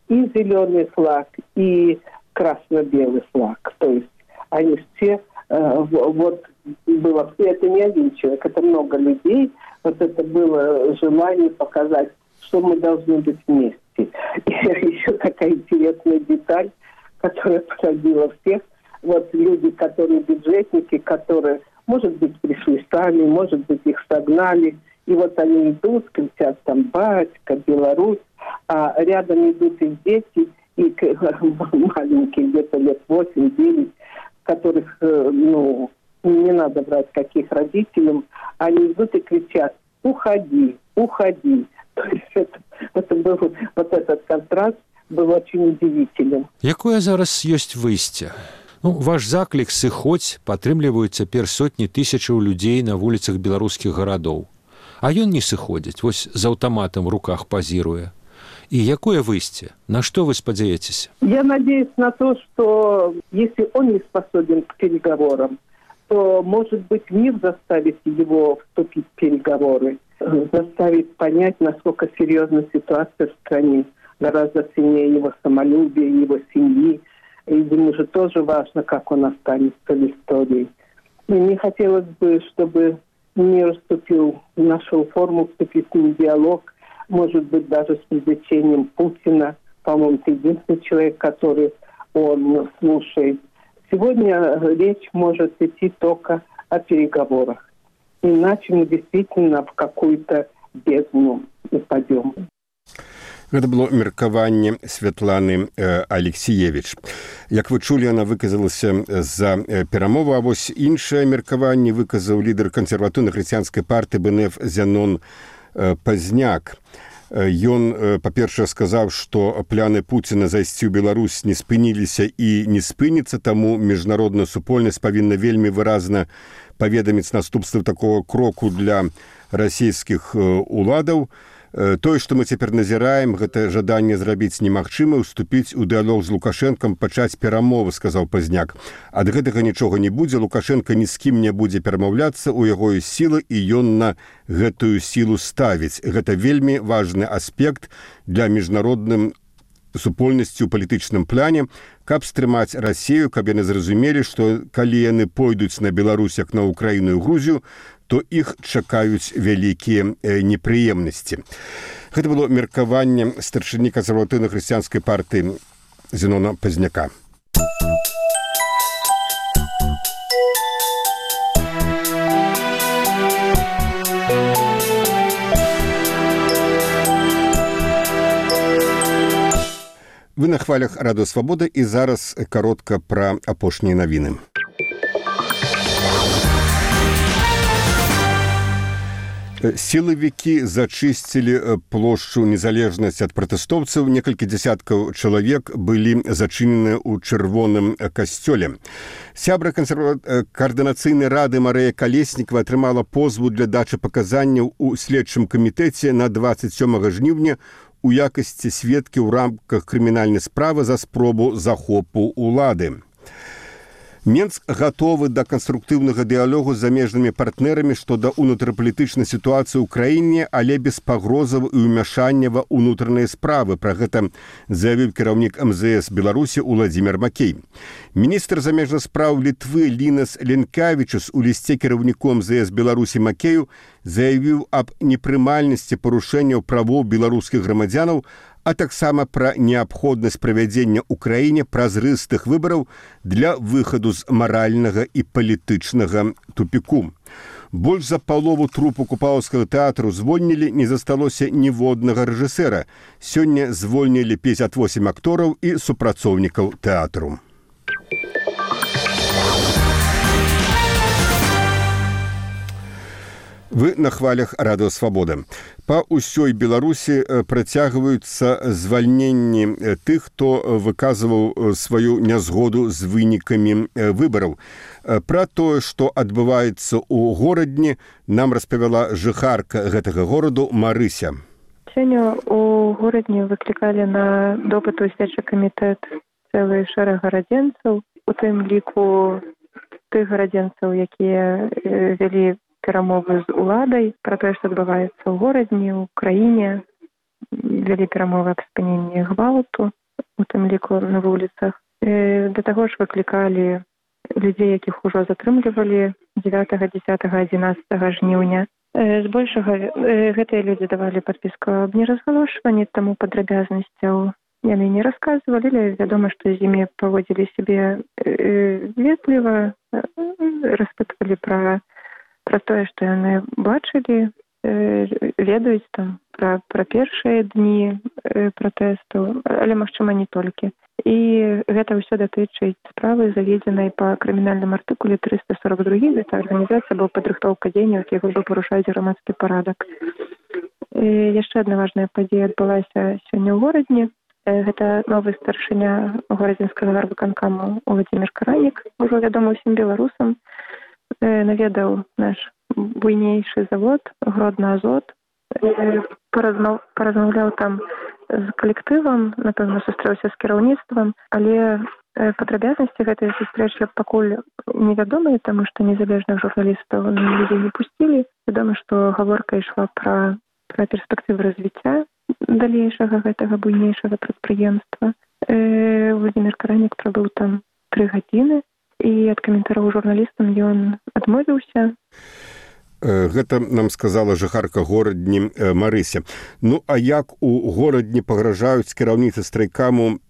и зеленый флаг, и красно-белый флаг. То есть они все, вот было, это не один человек, это много людей, вот это было желание показать, что мы должны быть вместе. И еще такая интересная деталь, которая поразила всех. Вот люди, которые бюджетники, которые, может быть, пришли сами, может быть, их согнали. И вот они идут, кричат там «Батька», «Беларусь», а рядом идут их дети, и маленькие, где-то лет 8-9, которых, ну, не надо брать каких родителям, они идут и кричат «Уходи, уходи». То есть это был, вот этот контраст был очень удивителен. Якое зараз ёсць выйсце? Ну, ваш заклік сыходзь падтрымліваюць цяпер сотні тысячаў людзей на вуліцах беларускіх гарадоў. А ён не сыходзіць, вось з аўтаматам в руках пазіруе. И якое выйсце? На что вы спадзяецеся? Я надеюсь на то, что если он не способен к переговорам, то, может быть, мир заставит его вступить в переговоры, заставит понять, насколько серьезна ситуация в стране, гораздо сильнее его самолюбия, его семьи. И ему же тоже важно, как он останется в истории. И мне хотелось бы, чтобы мир вступил, нашел форму вступительный диалог, может быть, даже с привлечением Путина. По-моему, это единственный человек, который он слушает. Сегодня речь может идти только о переговорах. Иначе мы действительно в какую-то бездну упадем. Гэта было меркаванне Святланы Алексіевіч. Як вы чулі, яна выказалася за перамову, а вось іншае меркаванне выказаў лідар кансерватыўна-хрысціянскай партыі БНФ Зянон Пазняк. Ён, па-першае, сказаў, што пляны Пуціна зайсці ў Беларусь не спыніліся і не спыніцца, таму міжнародная супольнасць павінна вельмі выразна паведаміць наступствы такого кроку для расійскіх уладаў. Тое, што мы цяпер назіраем, гэта жаданне зрабіць немагчыма, уступіць у дыялог з Лукашэнкам, пачаць перамовы, сказаў Пазняк. Ад гэтага нічога не будзе, Лукашэнка ні з кім не будзе перамаўляцца, у яго ёсць сіла, і ён на гэтую сілу ставіць. Гэта вельмі важны аспект для міжнародным супольнасці ў палітычным пляне, каб стрымаць Расію, каб яны зразумелі, што калі яны пойдуць на Беларусь, як на Украіну і Грузію, то іх чакаюць вялікія непрыемнасці. Гэта было меркаванне старшыні кансерватыўна-хрысціянскай партыі Зянона Пазняка. Вы на хвалях Радыё Свабода, і зараз каротка пра апошнія навіны. Сілавікі зачысцілі плошчу Незалежнасці ад пратэстоўцаў. Некалькі дзясяткаў чалавек былі зачыненыя ў чырвоным касцёле. Сябра каардынацыйнай рады Марыя Калеснікава атрымала позву для дачы паказанняў у следчым камітэце на 27 жніўня у якасці сведкі ў рамках крымінальнай справы за спробу захопу ўлады. Менск гатовы да канструктыўнага дыялогу з замежнымі партнерамі што да ўнутрапалітычнай сітуацыі ў краіне, але без пагрозаў і ўмяшання ва ўнутраныя справы. Пра гэта заявіў кіраўнік МЗС Беларусі Уладзімір Макей. Міністр замежных спраў Літвы Лінас Ленкавічус у лісце кіраўніку МЗС Беларусі Макею заявіў аб непрымальнасці парушэнняў правоў беларускіх грамадзянаў, а таксама пра неабходнасць правядзення ў краіне празрыстых выбараў для выхаду з маральнага і палітычнага тупіку. Больш за палову трупу Купаўскага тэатру звольнілі, не засталося ніводнага рэжысэра. Сёння звольнілі 58 актораў і супрацоўнікаў тэатру. Вы на хвалях Радыё Свабода. Па ўсёй Беларусі працягваюцца звальненні тых, хто выказваў сваю нязгоду з вынікамі выбараў. Пра тое, што адбываецца ў горадні, нам распавяла жыхарка гэтага гораду Марыся. Сёння у горадні выклікалі на допыт у следчы камітэт цэлы шэраг гарадзенцаў, у тым ліку тых гарадзенцаў, якія вялі перамовы з уладай пра тое, што адбываецца ў горадні, ў краіне, вялі перамовы аб спыненні гвалту, у тым ліку на вуліцах. Да таго ж выклікалі людзей, якіх ужо затрымлівалі 9, 10, 11 жніўня. Збольшага гэтыя людзі давалі падпіску аб неразгалошванні, таму падрабязнасцяў яны не расказвалі, але вядома, што з імі паводзілі сябе ветліва, распытвалі пра тое, што яны бачылі, ведаюць там пра першыя дні пратэсту, але, магчыма, не толькі. І гэта ўсё датычыць справы, заведзенай па крымінальным артыкуле 342. Гэта арганізацыя або падрыхтоўка дзеянняў, якія бы парушаюць грамадскі парадак. Яшчэ адна важная падзея адбылася сёння ў горадні. Гэта новы старшыня горадзенскага гарвыканкаму Уладзімір Каранік, ужо вядомы ўсім беларусам, наведаў наш буйнейшы завод Гродна Азот, паразмаўляў там з калектывам, напэўна, сустрэўся з кіраўніцтвам, але падрабязнасці гэтай сустрэчы пакуль невядомыя, таму што незалежных журналістаў людзей не пусцілі. Вядома, што гаворка ішла пра перспектывы развіцця далейшага гэтага буйнейшага прадпрыемства. Владзімір Каранік прабыў там 3 гадзіны, і ад каментараў журналістам ён адмовіўся. Гэта нам сказала жыхарка горадні Марыся. Ну, а як у горадні пагражаюць кіраўніцы страйкаму,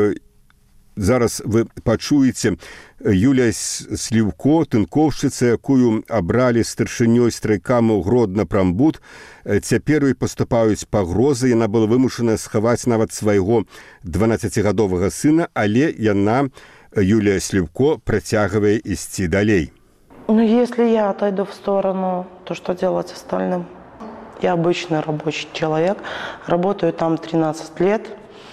зараз вы пачуеце. Юлія Сліўко, тынкоўшчыца, якую абралі старшынёй страйкаму Гродна-Прамбуд, цяпер ёй паступаюць пагрозы. Яна была вымушаная схаваць нават свайго 12-гадовага сына, але яна, Юлія Сліўко, працягвае ісці далей. Ну, если я отойду в сторону, то что делать остальным? Я обычный рабочий человек, работаю там 13 лет.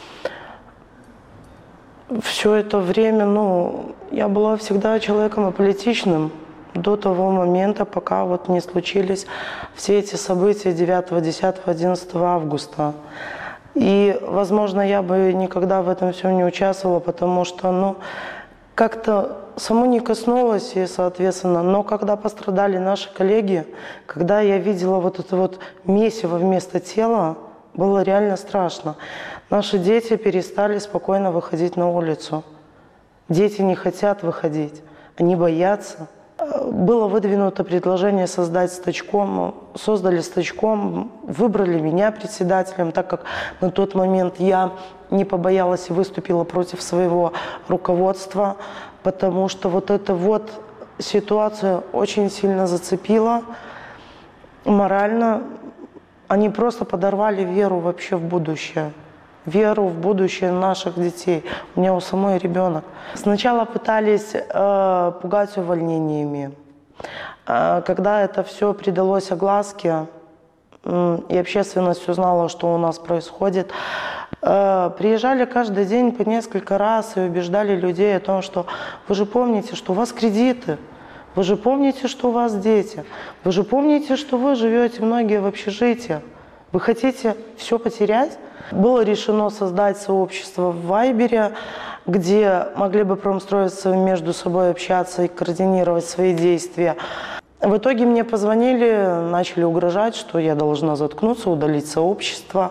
Все это время, я была всегда человеком аполитичным до того момента, пока вот не случились все эти события 9, 10, 11 августа. И, возможно, я бы никогда в этом всем не участвовала, потому что, как-то само не коснулось, и, соответственно, но когда пострадали наши коллеги, когда я видела вот это вот месиво вместо тела, было реально страшно. Наши дети перестали спокойно выходить на улицу. Дети не хотят выходить, они боятся. Было выдвинуто предложение создать стачком, создали стачком, выбрали меня председателем, так как на тот момент я не побоялась и выступила против своего руководства, потому что вот эта вот ситуация очень сильно зацепила морально. Они просто подорвали веру вообще в будущее. Веру в будущее наших детей. У меня у самой ребенок. Сначала пытались пугать увольнениями. Когда это все придалось огласке, и общественность узнала, что у нас происходит, приезжали каждый день по несколько раз и убеждали людей о том, что вы же помните, что у вас кредиты, вы же помните, что у вас дети, вы же помните, что вы живете многие в общежитии. Вы хотите все потерять? Было решено создать сообщество в Вайбере, где могли бы промстроиться между собой общаться и координировать свои действия. В итоге мне позвонили, начали угрожать, что я должна заткнуться, удалить сообщество,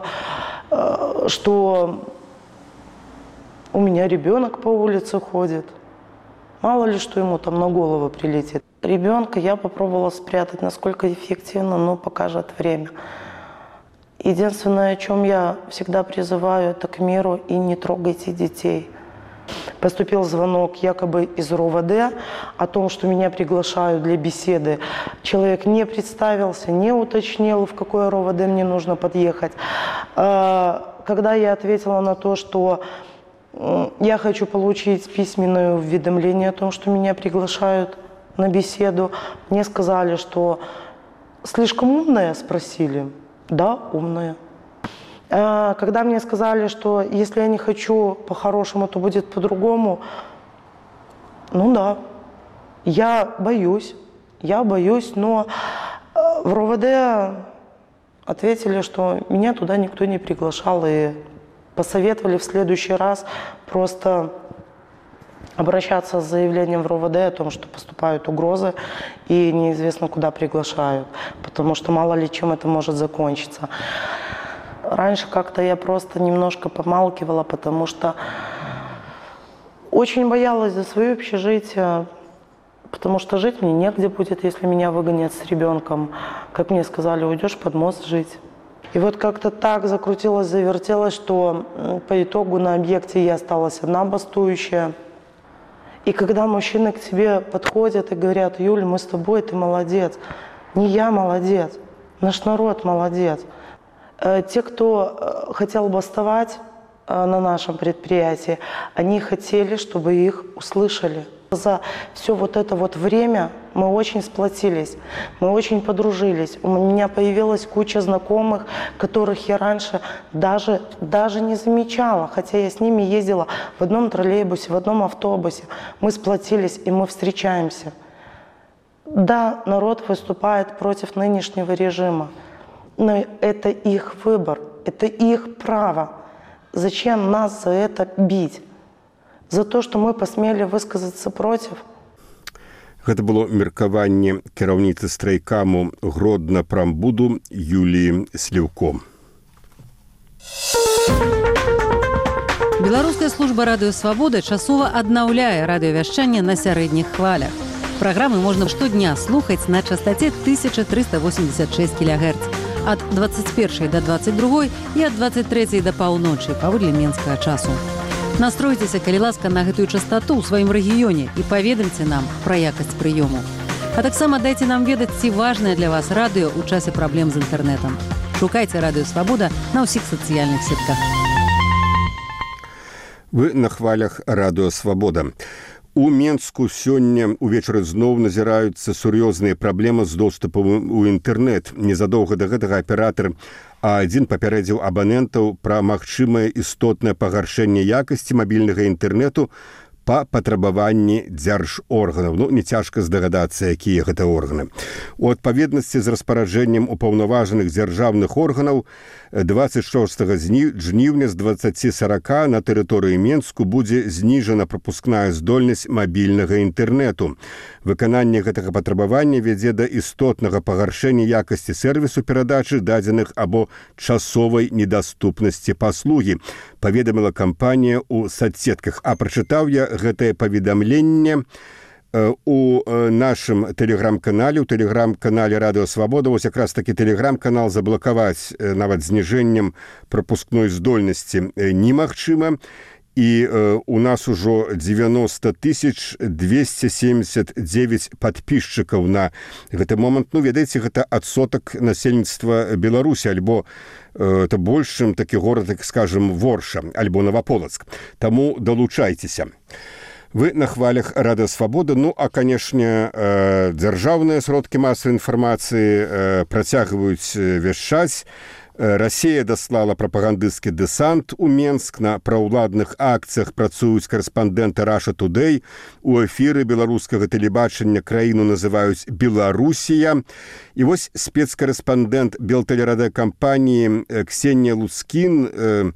что у меня ребенок по улице ходит. Мало ли, что ему там на голову прилетит. Ребенка я попробовала спрятать, насколько эффективно, но покажет время. Единственное, о чем я всегда призываю, это к миру и не трогайте детей. Поступил звонок якобы из РОВД о том, что меня приглашают для беседы. Человек не представился, не уточнил, в какое РОВД мне нужно подъехать. Когда я ответила на то, что я хочу получить письменное уведомление о том, что меня приглашают на беседу, мне сказали, что слишком умная, спросили. Да, умная. Когда мне сказали, что если я не хочу по-хорошему, то будет по-другому, да, я боюсь, но в РОВД ответили, что меня туда никто не приглашал, и посоветовали в следующий раз просто обращаться с заявлением в РОВД о том, что поступают угрозы и неизвестно, куда приглашают, потому что мало ли чем это может закончиться. Раньше как-то я просто немножко помалкивала, потому что очень боялась за свое общежитие, потому что жить мне негде будет, если меня выгонят с ребенком. Как мне сказали, уйдешь под мост жить. И вот как-то так закрутилось, завертелось, что по итогу на объекте я осталась одна бастующая. И когда мужчины к тебе подходят и говорят: Юль, мы с тобой, ты молодец. Не я молодец, наш народ молодец. Те, кто хотел бастовать на нашем предприятии, они хотели, чтобы их услышали. За все вот это вот время мы очень сплотились, мы очень подружились. У меня появилась куча знакомых, которых я раньше даже не замечала, хотя я с ними ездила в одном троллейбусе, в одном автобусе. Мы сплотились и мы встречаемся. Да, народ выступает против нынешнего режима, но это их выбор, это их право. Зачем нас за это бить? За то, что мы посмели высказаться против? Гэта было меркаванне кіраўніцы страйкаму Гродна-Прамбуду Юліі Сліўко. Беларуская служба радыё «Свабода» часова аднаўляе радыёвяшчанне на сярэдніх хвалях. Праграмы можна штодня слухаць на частоце 1386 кГц ад 21 до 22 і ад 23 до паўночы паводле менскага часу. Настройцеся, калі ласка, на гэтую частоту ў сваім рэгіёне і паведамце нам пра якасць прыёму. А таксама дайце нам ведаць, ці важнае для вас радыё ў часе праблем з інтэрнэтам. Шукайце радыё «Свабода» на ўсіх сацыяльных сетках. Вы на хвалях радыё «Свабода». У Менску сёння увечары зноў назіраюцца сур'ёзныя праблемы з доступам у інтэрнэт. Незадоўга да гэтага аператар А1 папярэдзіў абанентаў пра магчымае істотнае пагаршэнне якасці мабільнага інтэрнэту па патрабаванні дзяржорганаў. Не цяжка здагадацца, якія гэта органы. У адпаведнасці з распараджэннем упаўнаважаных дзяржаўных органаў 26 жніўня з 20:40 на тэрыторыі Менску будзе зніжана прапускная здольнасць мабільнага інтэрнэту. Выкананне гэтага патрабавання вядзе да істотнага пагаршэння якасці сэрвісу перадачы дадзеных або часовай недаступнасці паслугі, паведаміла кампанія ў соцсетках. А прачытаў я гэтае паведамленне у нашым тэлеграм-канале, у тэлеграм-канале радыё «Свабода». Вось якраз такі тэлеграм-канал заблакаваць нават зніжэннем прапускной здольнасці немагчыма. І у нас ужо 90 279 падпісчыкаў на гэты момант. Ведаеце, гэта адсотак насельніцтва Беларусі, альбо это больш, чым такі горад, як, скажем, Ворша, альбо Новополацк. Таму далучайцеся. Вы на хвалях радыё «Свабода». А, канешне, дзяржаўныя сродкі масавай інфармацыі працягваюць вяшчаць. Расія даслала прапагандысцкі дэсант у Менск. На праўладных акцыях працуюць карэспандэнты Russia Today. У эфіры беларускага тэлебачання краіну называюць Беларусія. І вось спецкарэспандэнт белтэлерадыёкампаніі Ксенія Луцкін,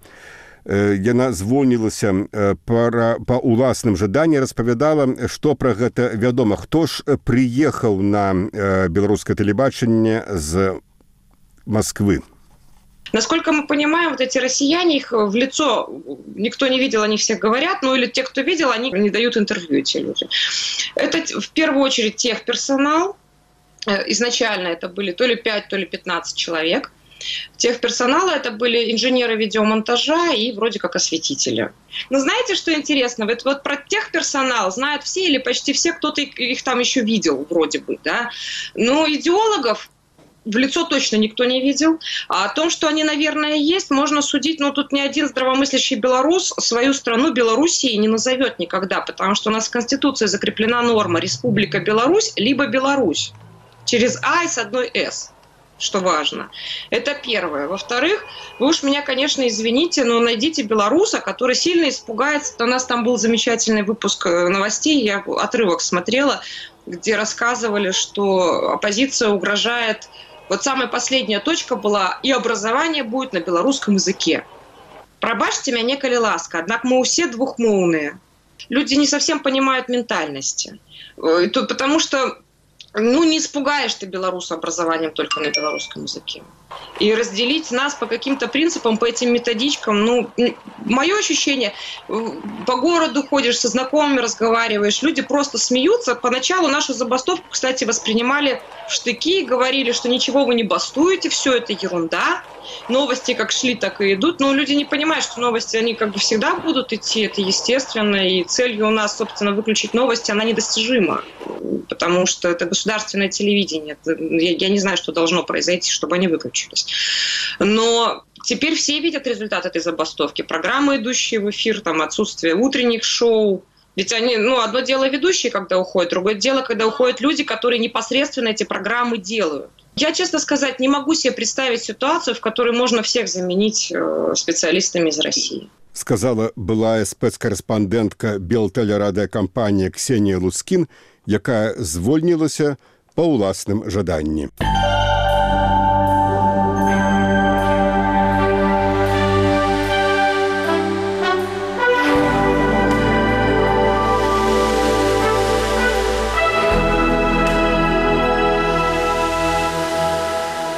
яна звонілася па уласным жаданні, распавядала, што пра гэта вядома. Хто ж прыехаў на беларускае тэлебачанне з Москвы? Насколько мы понимаем, вот эти россияне, их в лицо никто не видел, они всех говорят, или те, кто видел, они не дают интервью, эти люди. Это в первую очередь техперсонал. Изначально это были то ли 5, то ли 15 человек. Техперсонала это были инженеры видеомонтажа и вроде как осветители. Но знаете, что интересно? Вот про техперсонал знают все или почти все, кто-то их там еще видел вроде бы, да. Но идеологов в лицо точно никто не видел. А о том, что они, наверное, есть, можно судить, тут ни один здравомыслящий белорус свою страну Белоруссией не назовет никогда, потому что у нас в Конституции закреплена норма «Республика Беларусь» либо «Беларусь» через «А» и с одной «С». Что важно. Это первое. Во-вторых, вы уж меня, конечно, извините, но найдите белоруса, который сильно испугается. У нас там был замечательный выпуск новостей, я отрывок смотрела, где рассказывали, что оппозиция угрожает. Вот самая последняя точка была, и образование будет на белорусском языке. Пробачьте меня, неколи ласка, однако мы все двухмовные. Люди не совсем понимают ментальности. Потому что не испугаешь ты белоруса образованием только на белорусском языке. и разделить нас по каким-то принципам, по этим методичкам. Ну, мое ощущение, по городу ходишь, со знакомыми разговариваешь, люди просто смеются. Поначалу нашу забастовку, кстати, воспринимали в штыки, говорили, что ничего вы не бастуете, все это ерунда. Новости как шли, так и идут. Но люди не понимают, что новости, они как бы всегда будут идти, это естественно. И целью у нас, собственно, выключить новости, она недостижима. Потому что это государственное телевидение. Я не знаю, что должно произойти, чтобы они выключились. Но теперь все видят результат этой забастовки. Программы, идущие в эфир, там, отсутствие утренних шоу. Ведь они, одно дело ведущие, когда уходят, другое дело, когда уходят люди, которые непосредственно эти программы делают. Я, честно сказать, не могу себе представить ситуацию, в которой можно всех заменить специалистами из России. Сказала былая спецкарэспандэнтка белтэлерадыакампаніі Ксенія Лускін, якая звольнілася па ўласным жаданні.